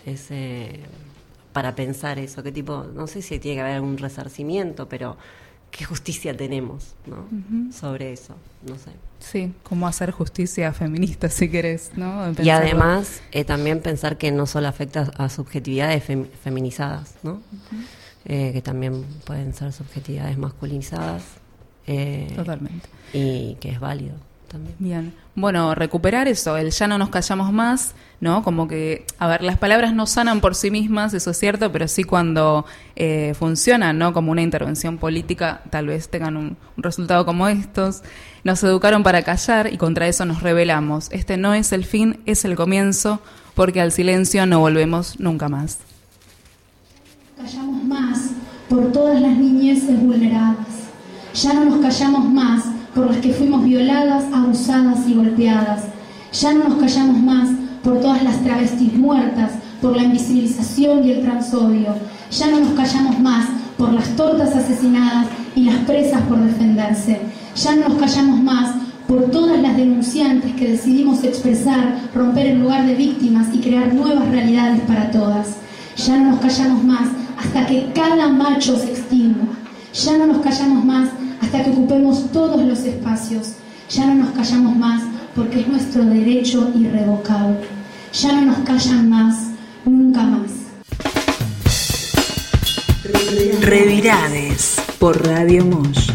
para pensar eso, qué tipo, no sé si tiene que haber algún resarcimiento, pero qué justicia tenemos, ¿no? Sobre eso, no sé. Sí, cómo hacer justicia feminista, si querés, ¿no? Y además, también pensar que no solo afecta a subjetividades feminizadas, ¿no? Que también pueden ser subjetividades masculinizadas. Totalmente. Y que es válido también. Bien. Bueno, recuperar eso, el ya no nos callamos más, ¿no? Como que, a ver, las palabras no sanan por sí mismas, eso es cierto, pero sí cuando funcionan, ¿no? Como una intervención política, tal vez tengan un resultado como estos. Nos educaron para callar y contra eso nos rebelamos. Este no es el fin, es el comienzo, porque al silencio no volvemos nunca más. Callamos más por todas las niñeces vulneradas. Ya no nos callamos más por las que fuimos violadas, abusadas y golpeadas. Ya no nos callamos más por todas las travestis muertas, por la invisibilización y el transodio. Ya no nos callamos más por las tortas asesinadas y las presas por defenderse. Ya no nos callamos más por todas las denunciantes que decidimos expresar, romper el lugar de víctimas y crear nuevas realidades para todas. Ya no nos callamos más hasta que cada macho se extingua. Ya no nos callamos más hasta que ocupemos todos los espacios. Ya no nos callamos más porque es nuestro derecho irrevocable. Ya no nos callan más, nunca más. Revirades por Radio Mosh.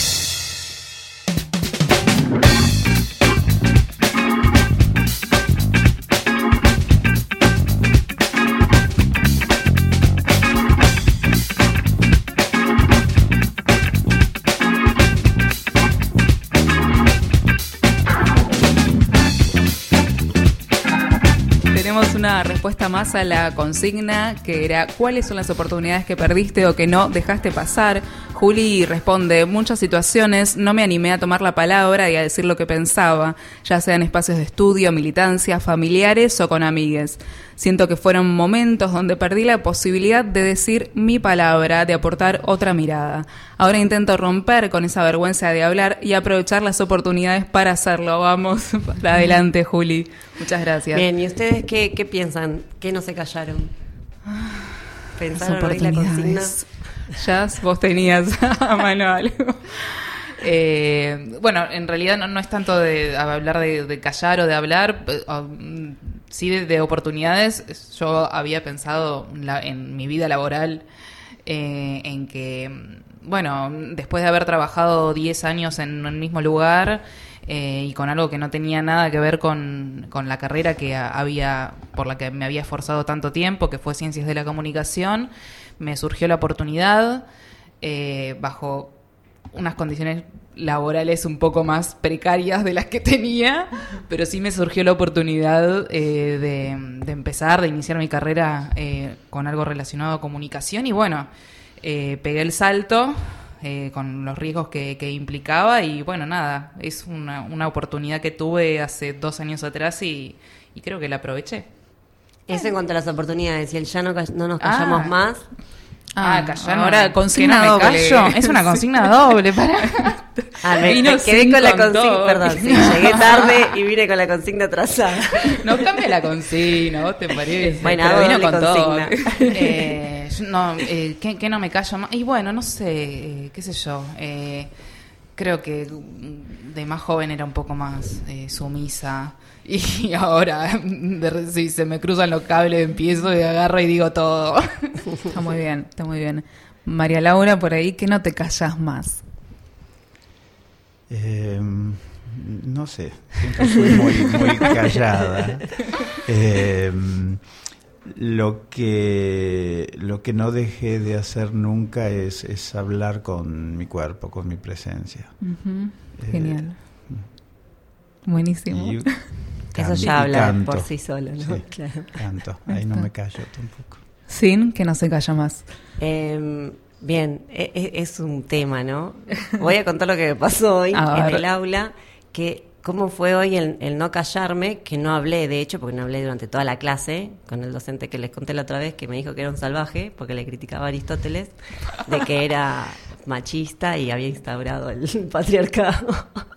Una respuesta más a la consigna que era ¿cuáles son las oportunidades que perdiste o que no dejaste pasar? Juli responde, muchas situaciones no me animé a tomar la palabra y a decir lo que pensaba, ya sea en espacios de estudio, militancia, familiares o con amigues. Siento que fueron momentos donde perdí la posibilidad de decir mi palabra, de aportar otra mirada. Ahora intento romper con esa vergüenza de hablar y aprovechar las oportunidades para hacerlo. Vamos, para adelante, Juli. Muchas gracias. Bien, ¿y ustedes qué piensan? ¿Qué no se callaron? ¿Pensaron hoy la consigna? Jazz, vos tenías a mano algo. Bueno, en realidad no es tanto de hablar de callar o de hablar, sí de oportunidades. Yo había pensado en mi vida laboral en que, bueno, después de haber trabajado 10 años en el mismo lugar y con algo que no tenía nada que ver con la carrera por la que me había esforzado tanto tiempo, que fue Ciencias de la Comunicación, me surgió la oportunidad bajo unas condiciones laborales un poco más precarias de las que tenía, pero sí me surgió la oportunidad de empezar, de iniciar mi carrera con algo relacionado a comunicación y bueno, pegué el salto con los riesgos que implicaba y bueno, nada, es una oportunidad que tuve hace 2 años atrás y creo que la aproveché. Eso en cuanto a las oportunidades, y el ya no nos callamos más. Callar. Ahora consigna doble. Es una consigna doble para. Me quedé con la consigna. Perdón, sí, llegué tarde y vine con la consigna atrasada. No cambia la consigna, ¿vos te parece? Bueno, pero vino con consigna. Todo. ¿Qué no me callo más? Y bueno, no sé, qué sé yo. Creo que de más joven era un poco más sumisa. Y ahora, si se me cruzan los cables, empiezo y agarro y digo todo. Está muy bien, está muy bien. María Laura, por ahí, que no te callas más. No sé, siempre fui muy callada. Lo que no dejé de hacer nunca es hablar con mi cuerpo, con mi presencia. Genial. Buenísimo. Eso ya habla canto. por sí solo, ¿no? Sí, claro. Canto, ahí no me callo tampoco. Sin que no se calla más. Bien, es un tema, ¿no? Voy a contar lo que me pasó hoy en el aula, que cómo fue hoy el no callarme, que no hablé, de hecho, porque no hablé durante toda la clase, con el docente que les conté la otra vez, que me dijo que era un salvaje, porque le criticaba a Aristóteles, de que era machista y había instaurado el patriarcado.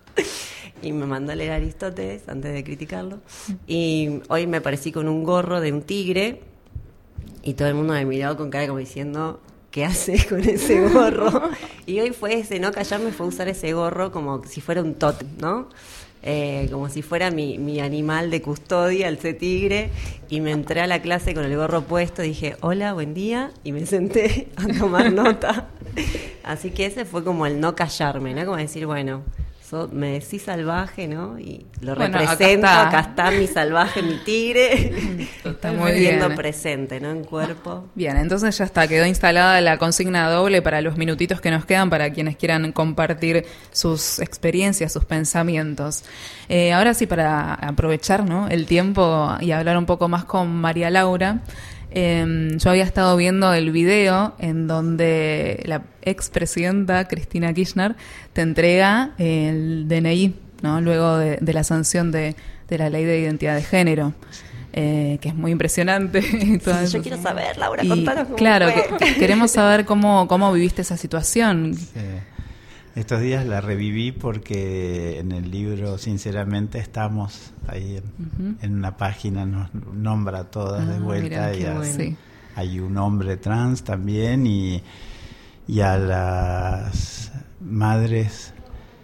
Y me mandó a leer a Aristóteles antes de criticarlo. Y hoy me aparecí con un gorro de un tigre, y todo el mundo me miró con cara como diciendo... ¿Qué haces con ese gorro? Y hoy fue ese no callarme, fue usar ese gorro como si fuera un tótem, ¿no? Como si fuera mi animal de custodia, el tigre, y me entré a la clase con el gorro puesto, dije, hola, buen día, y me senté a tomar nota. Así que ese fue como el no callarme, ¿no? Como decir, bueno, me decís salvaje, ¿no? Y lo represento, acá está mi salvaje, mi tigre. Está muy bien. Siendo presente, ¿no? En cuerpo. Bien, entonces ya está, quedó instalada la consigna doble para los minutitos que nos quedan para quienes quieran compartir sus experiencias, sus pensamientos. Ahora sí, para aprovechar, ¿no?, el tiempo y hablar un poco más con María Laura. Yo había estado viendo el video en donde la expresidenta Cristina Kirchner te entrega el DNI, ¿no?, luego de la sanción de la ley de identidad de género, que es muy impresionante. Yo quiero saber, Laura, contanos cómo claro, fue. Queremos saber cómo viviste esa situación. Sí. Estos días la reviví porque en el libro, sinceramente, estamos ahí en una página, nos nombra a todas de vuelta. Mirá, bueno. Sí. Hay un hombre trans también y a las madres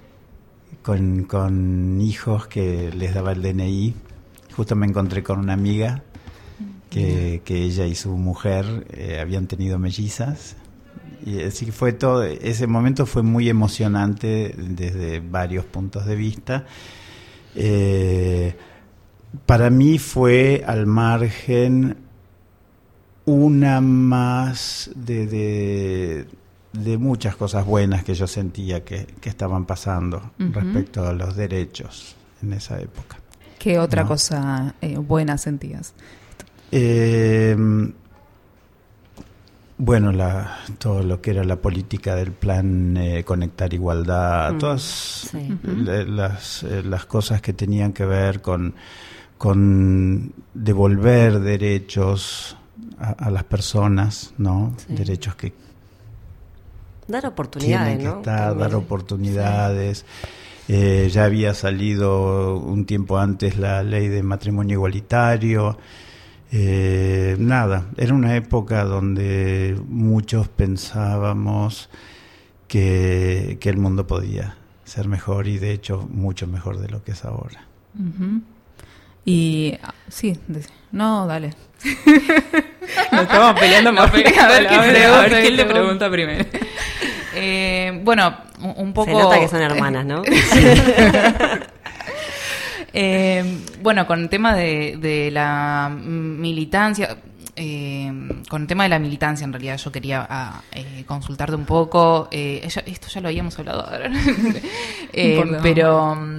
con hijos que les daba el DNI. Justo me encontré con una amiga que ella y su mujer habían tenido mellizas. Y así que fue todo, ese momento fue muy emocionante desde varios puntos de vista. Para mí fue al margen una más de muchas cosas buenas que yo sentía que estaban pasando respecto a los derechos en esa época. ¿Qué otra cosa buena sentías? Bueno, todo lo que era la política del plan Conectar Igualdad, todas las cosas que tenían que ver con devolver derechos a las personas, ¿no? Sí. Derechos que dar oportunidades, tienen que estar, dar oportunidades. Sí. Ya había salido un tiempo antes la ley de matrimonio igualitario. Era una época donde muchos pensábamos que el mundo podía ser mejor y de hecho mucho mejor de lo que es ahora. Y sí, dale. Nos estamos peleando más. A ver quién le pregunta primero. Bueno, un poco... Se nota que son hermanas, ¿no? Bueno, con el tema de la militancia, con el tema de la militancia, en realidad yo quería consultarte un poco. Esto ya lo habíamos hablado ahora. Pero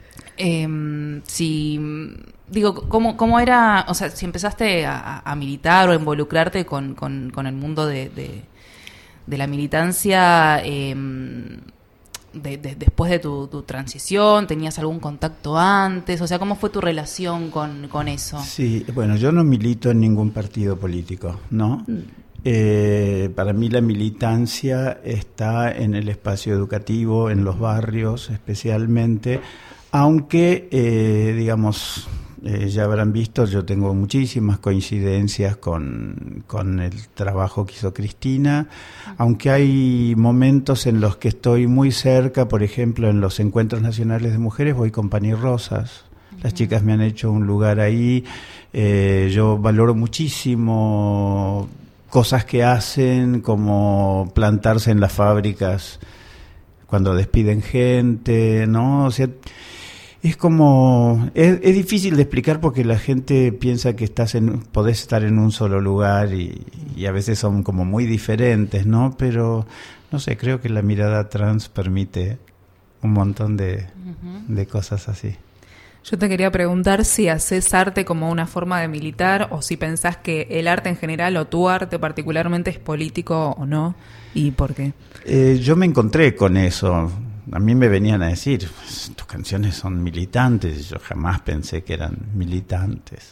si digo, ¿cómo era? O sea, si empezaste a militar o a involucrarte con el mundo de la militancia. Después de tu transición, ¿tenías algún contacto antes? O sea, ¿cómo fue tu relación con eso? Sí, bueno, yo no milito en ningún partido político, ¿no? Para mí la militancia está en el espacio educativo, en los barrios especialmente, aunque, digamos... ya habrán visto, yo tengo muchísimas coincidencias con el trabajo que hizo Cristina, aunque hay momentos en los que estoy muy cerca, por ejemplo, en los encuentros nacionales de mujeres voy con pan y rosas. Las chicas me han hecho un lugar ahí. Yo valoro muchísimo cosas que hacen, como plantarse en las fábricas cuando despiden gente, ¿no? O sea, es como... Es difícil de explicar porque la gente piensa que podés estar en un solo lugar y a veces son como muy diferentes, ¿no? Pero, no sé, creo que la mirada trans permite un montón de cosas así. Yo te quería preguntar si haces arte como una forma de militar o si pensás que el arte en general o tu arte particularmente es político o no, y por qué. Yo me encontré con eso. A mí me venían a decir, tus canciones son militantes, y yo jamás pensé que eran militantes.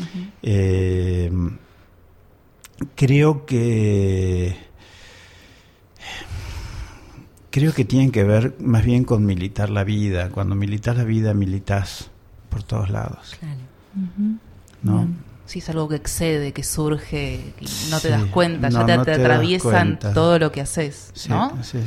Creo que tienen que ver más bien con militar la vida. Cuando militas la vida, militas por todos lados. Claro. ¿No? Sí, es algo que excede, que surge, y no te Sí, das cuenta, no, ya no te te das atraviesan cuenta. todo lo que haces, Sí, ¿no? sí.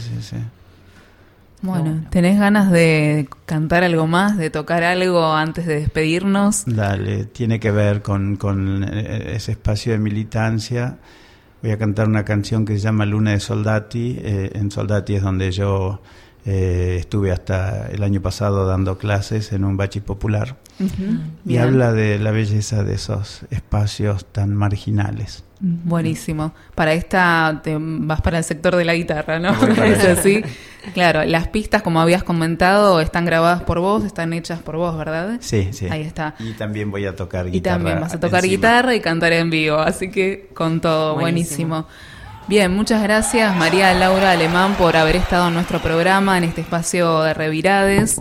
Bueno, ¿tenés ganas de cantar algo más, de tocar algo antes de despedirnos? Dale, tiene que ver con ese espacio de militancia. Voy a cantar una canción que se llama Luna de Soldati. En Soldati es donde yo estuve hasta el año pasado dando clases en un bachi popular. Y habla de la belleza de esos espacios tan marginales. Buenísimo. Para esta te vas para el sector de la guitarra, ¿no? Voy para Es allá. así. Claro, las pistas, como habías comentado, están grabadas por vos, están hechas por vos, ¿verdad? Sí. Ahí está. Y también voy a tocar guitarra. Y también vas a tocar encima. guitarra y cantar en vivo, así que con todo, buenísimo. Bien, muchas gracias María Laura Alemán por haber estado en nuestro programa, en este espacio de Revirades.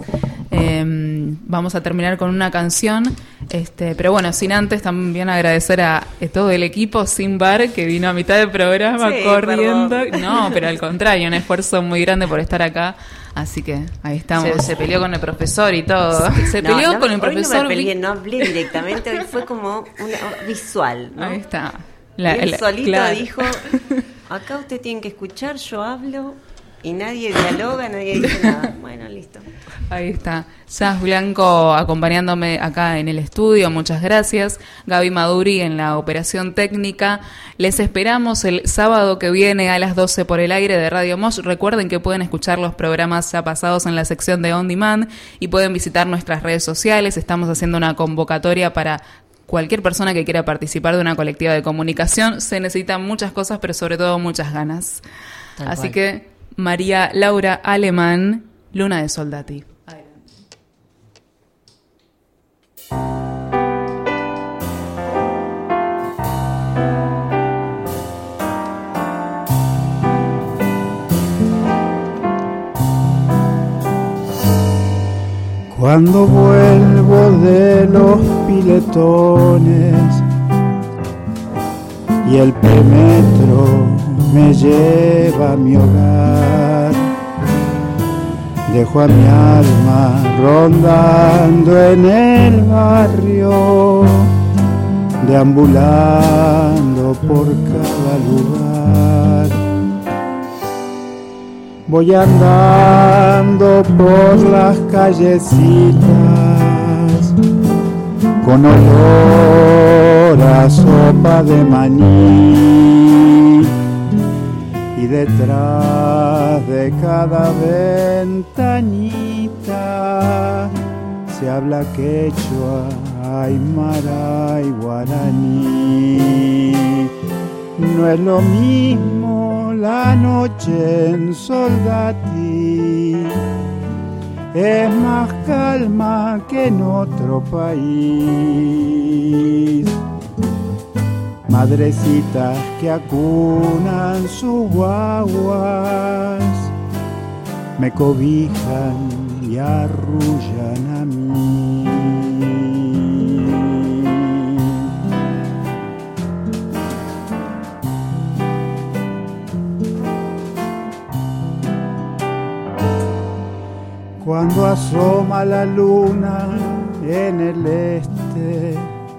Vamos a terminar con una canción, pero bueno, sin antes también agradecer a todo el equipo Sin Bar que vino a mitad del programa corriendo. Perdón. No, pero al contrario, un esfuerzo muy grande por estar acá. Así que ahí estamos. Se peleó con el profesor y todo. Se peleó con el profesor. Hoy no me peleé, no hablé directamente, hoy fue como una visual, ¿no? Ahí está. Él solito claro. dijo, acá usted tiene que escuchar, yo hablo y nadie dialoga, nadie dice nada. Bueno, listo. Ahí está. Jazz Blanco acompañándome acá en el estudio, muchas gracias. Gaby Maduri en la operación técnica. Les esperamos el sábado que viene a las 12 por el aire de Radio Mosh. Recuerden que pueden escuchar los programas ya pasados en la sección de On Demand y pueden visitar nuestras redes sociales. Estamos haciendo una convocatoria para cualquier persona que quiera participar de una colectiva de comunicación. Se necesitan muchas cosas, pero sobre todo muchas ganas. Tal Así cual. que María Laura Alemán, Luna de Soldati. Cuando vuelvo de los piletones y el premetro me lleva a mi hogar, dejo a mi alma rondando en el barrio, deambulando por cada lugar. Voy andando por las callecitas con olor a sopa de maní, y detrás de cada ventanita se habla quechua, aymara y guaraní. No es lo mismo la noche en Soldati, es más calma que en otro país. Madrecitas que acunan sus guaguas me cobijan y arrullan a mí. Cuando asoma la luna en el este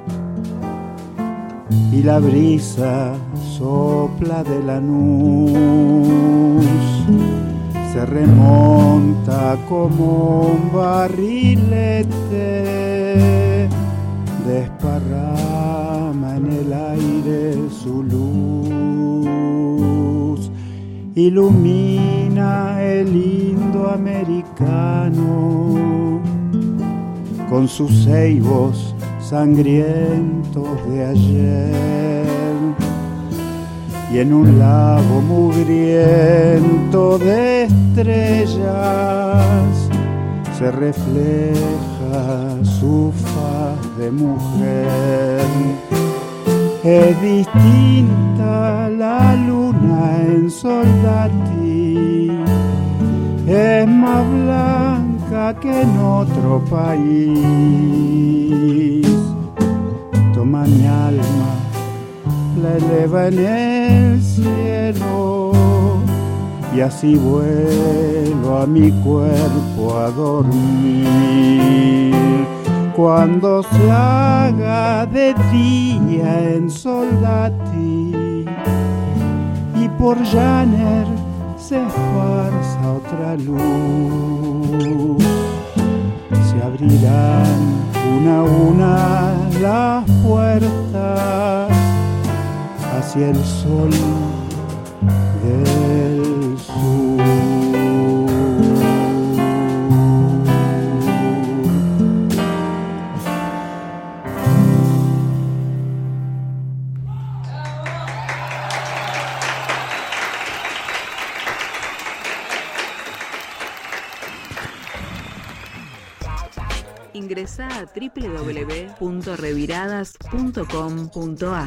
y la brisa sopla de Lanús, se remonta como un barrilete desparramado derrama en el aire su luz, ilumina el indoamericano con sus ceibos sangrientos de ayer, y en un lago mugriento de estrellas se refleja su faz de mujer. Es distinta la luna en Soldati, es más blanca que en otro país. Toma mi alma, la eleva en el cielo, y así vuelo a mi cuerpo a dormir. Cuando se haga de día en Soldati y por Llaner se esparza otra luz, se abrirán una a una las puertas hacia el sol del sur. Ingresá a www.reviradas.com.ar.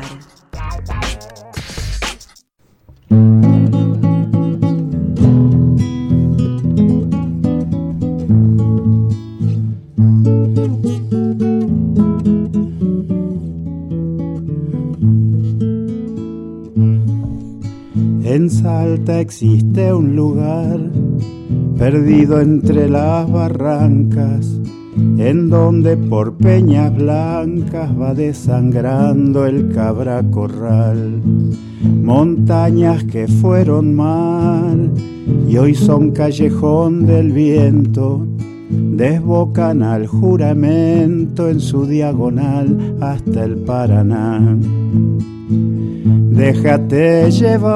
En Salta existe un lugar perdido entre las barrancas, en donde por peñas blancas va desangrando el Cabra Corral. Montañas que fueron mar y hoy son callejón del viento, desbocan al juramento en su diagonal hasta el Paraná. Déjate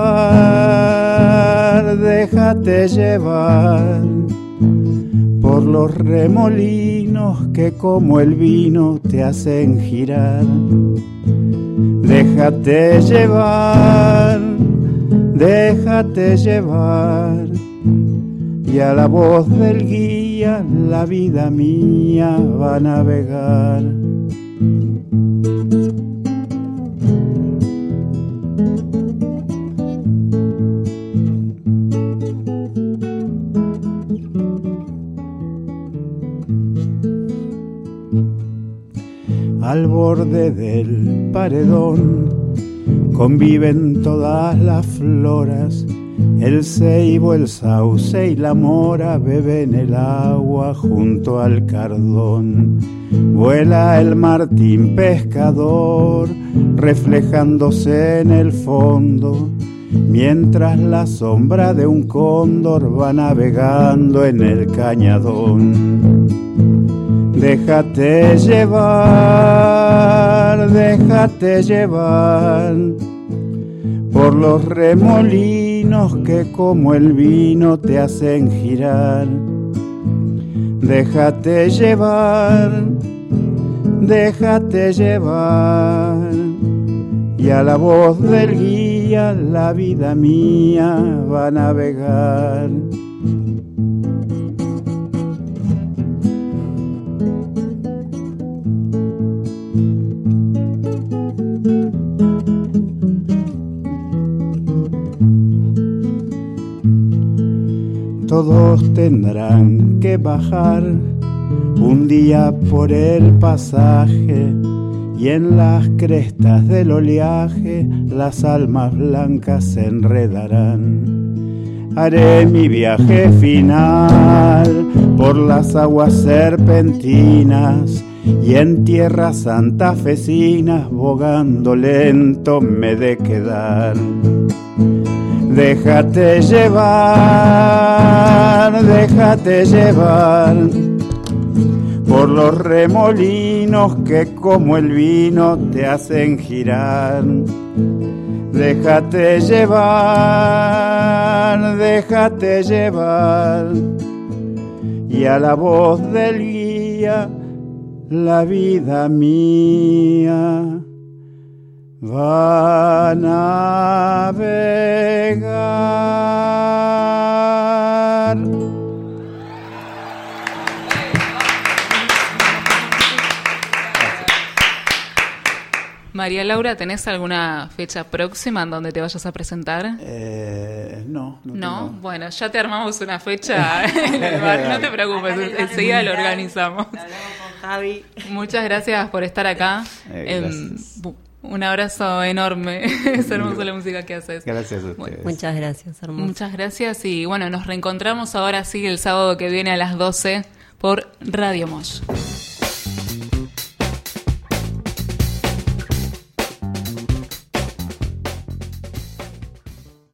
llevar por los remolinos que como el vino te hacen girar. Déjate llevar, y a la voz del guía la vida mía va a navegar. Al borde del paredón conviven todas las floras, el ceibo, el sauce y la mora beben el agua junto al cardón. Vuela el martín pescador reflejándose en el fondo, mientras la sombra de un cóndor va navegando en el cañadón. Déjate llevar por los remolinos que como el vino te hacen girar. Déjate llevar, y a la voz del guía la vida mía va a navegar. Todos tendrán que bajar un día por el pasaje, y en las crestas del oleaje las almas blancas se enredarán. Haré mi viaje final por las aguas serpentinas, y en tierras santafesinas bogando lento me de quedar. Déjate llevar por los remolinos que como el vino te hacen girar. Déjate llevar, y a la voz del guía, la vida mía va a navegar. María Laura, ¿tenés alguna fecha próxima en donde te vayas a presentar? No. Bueno, ya te armamos una fecha en el bar, no te preocupes, enseguida lo organizamos. Javi. Muchas gracias por estar acá. Un abrazo enorme. Es hermosa la música que haces. Gracias a ustedes. Bueno, muchas gracias, hermoso. Muchas gracias y bueno, nos reencontramos ahora sí el sábado que viene a las 12 por Radio Mosh.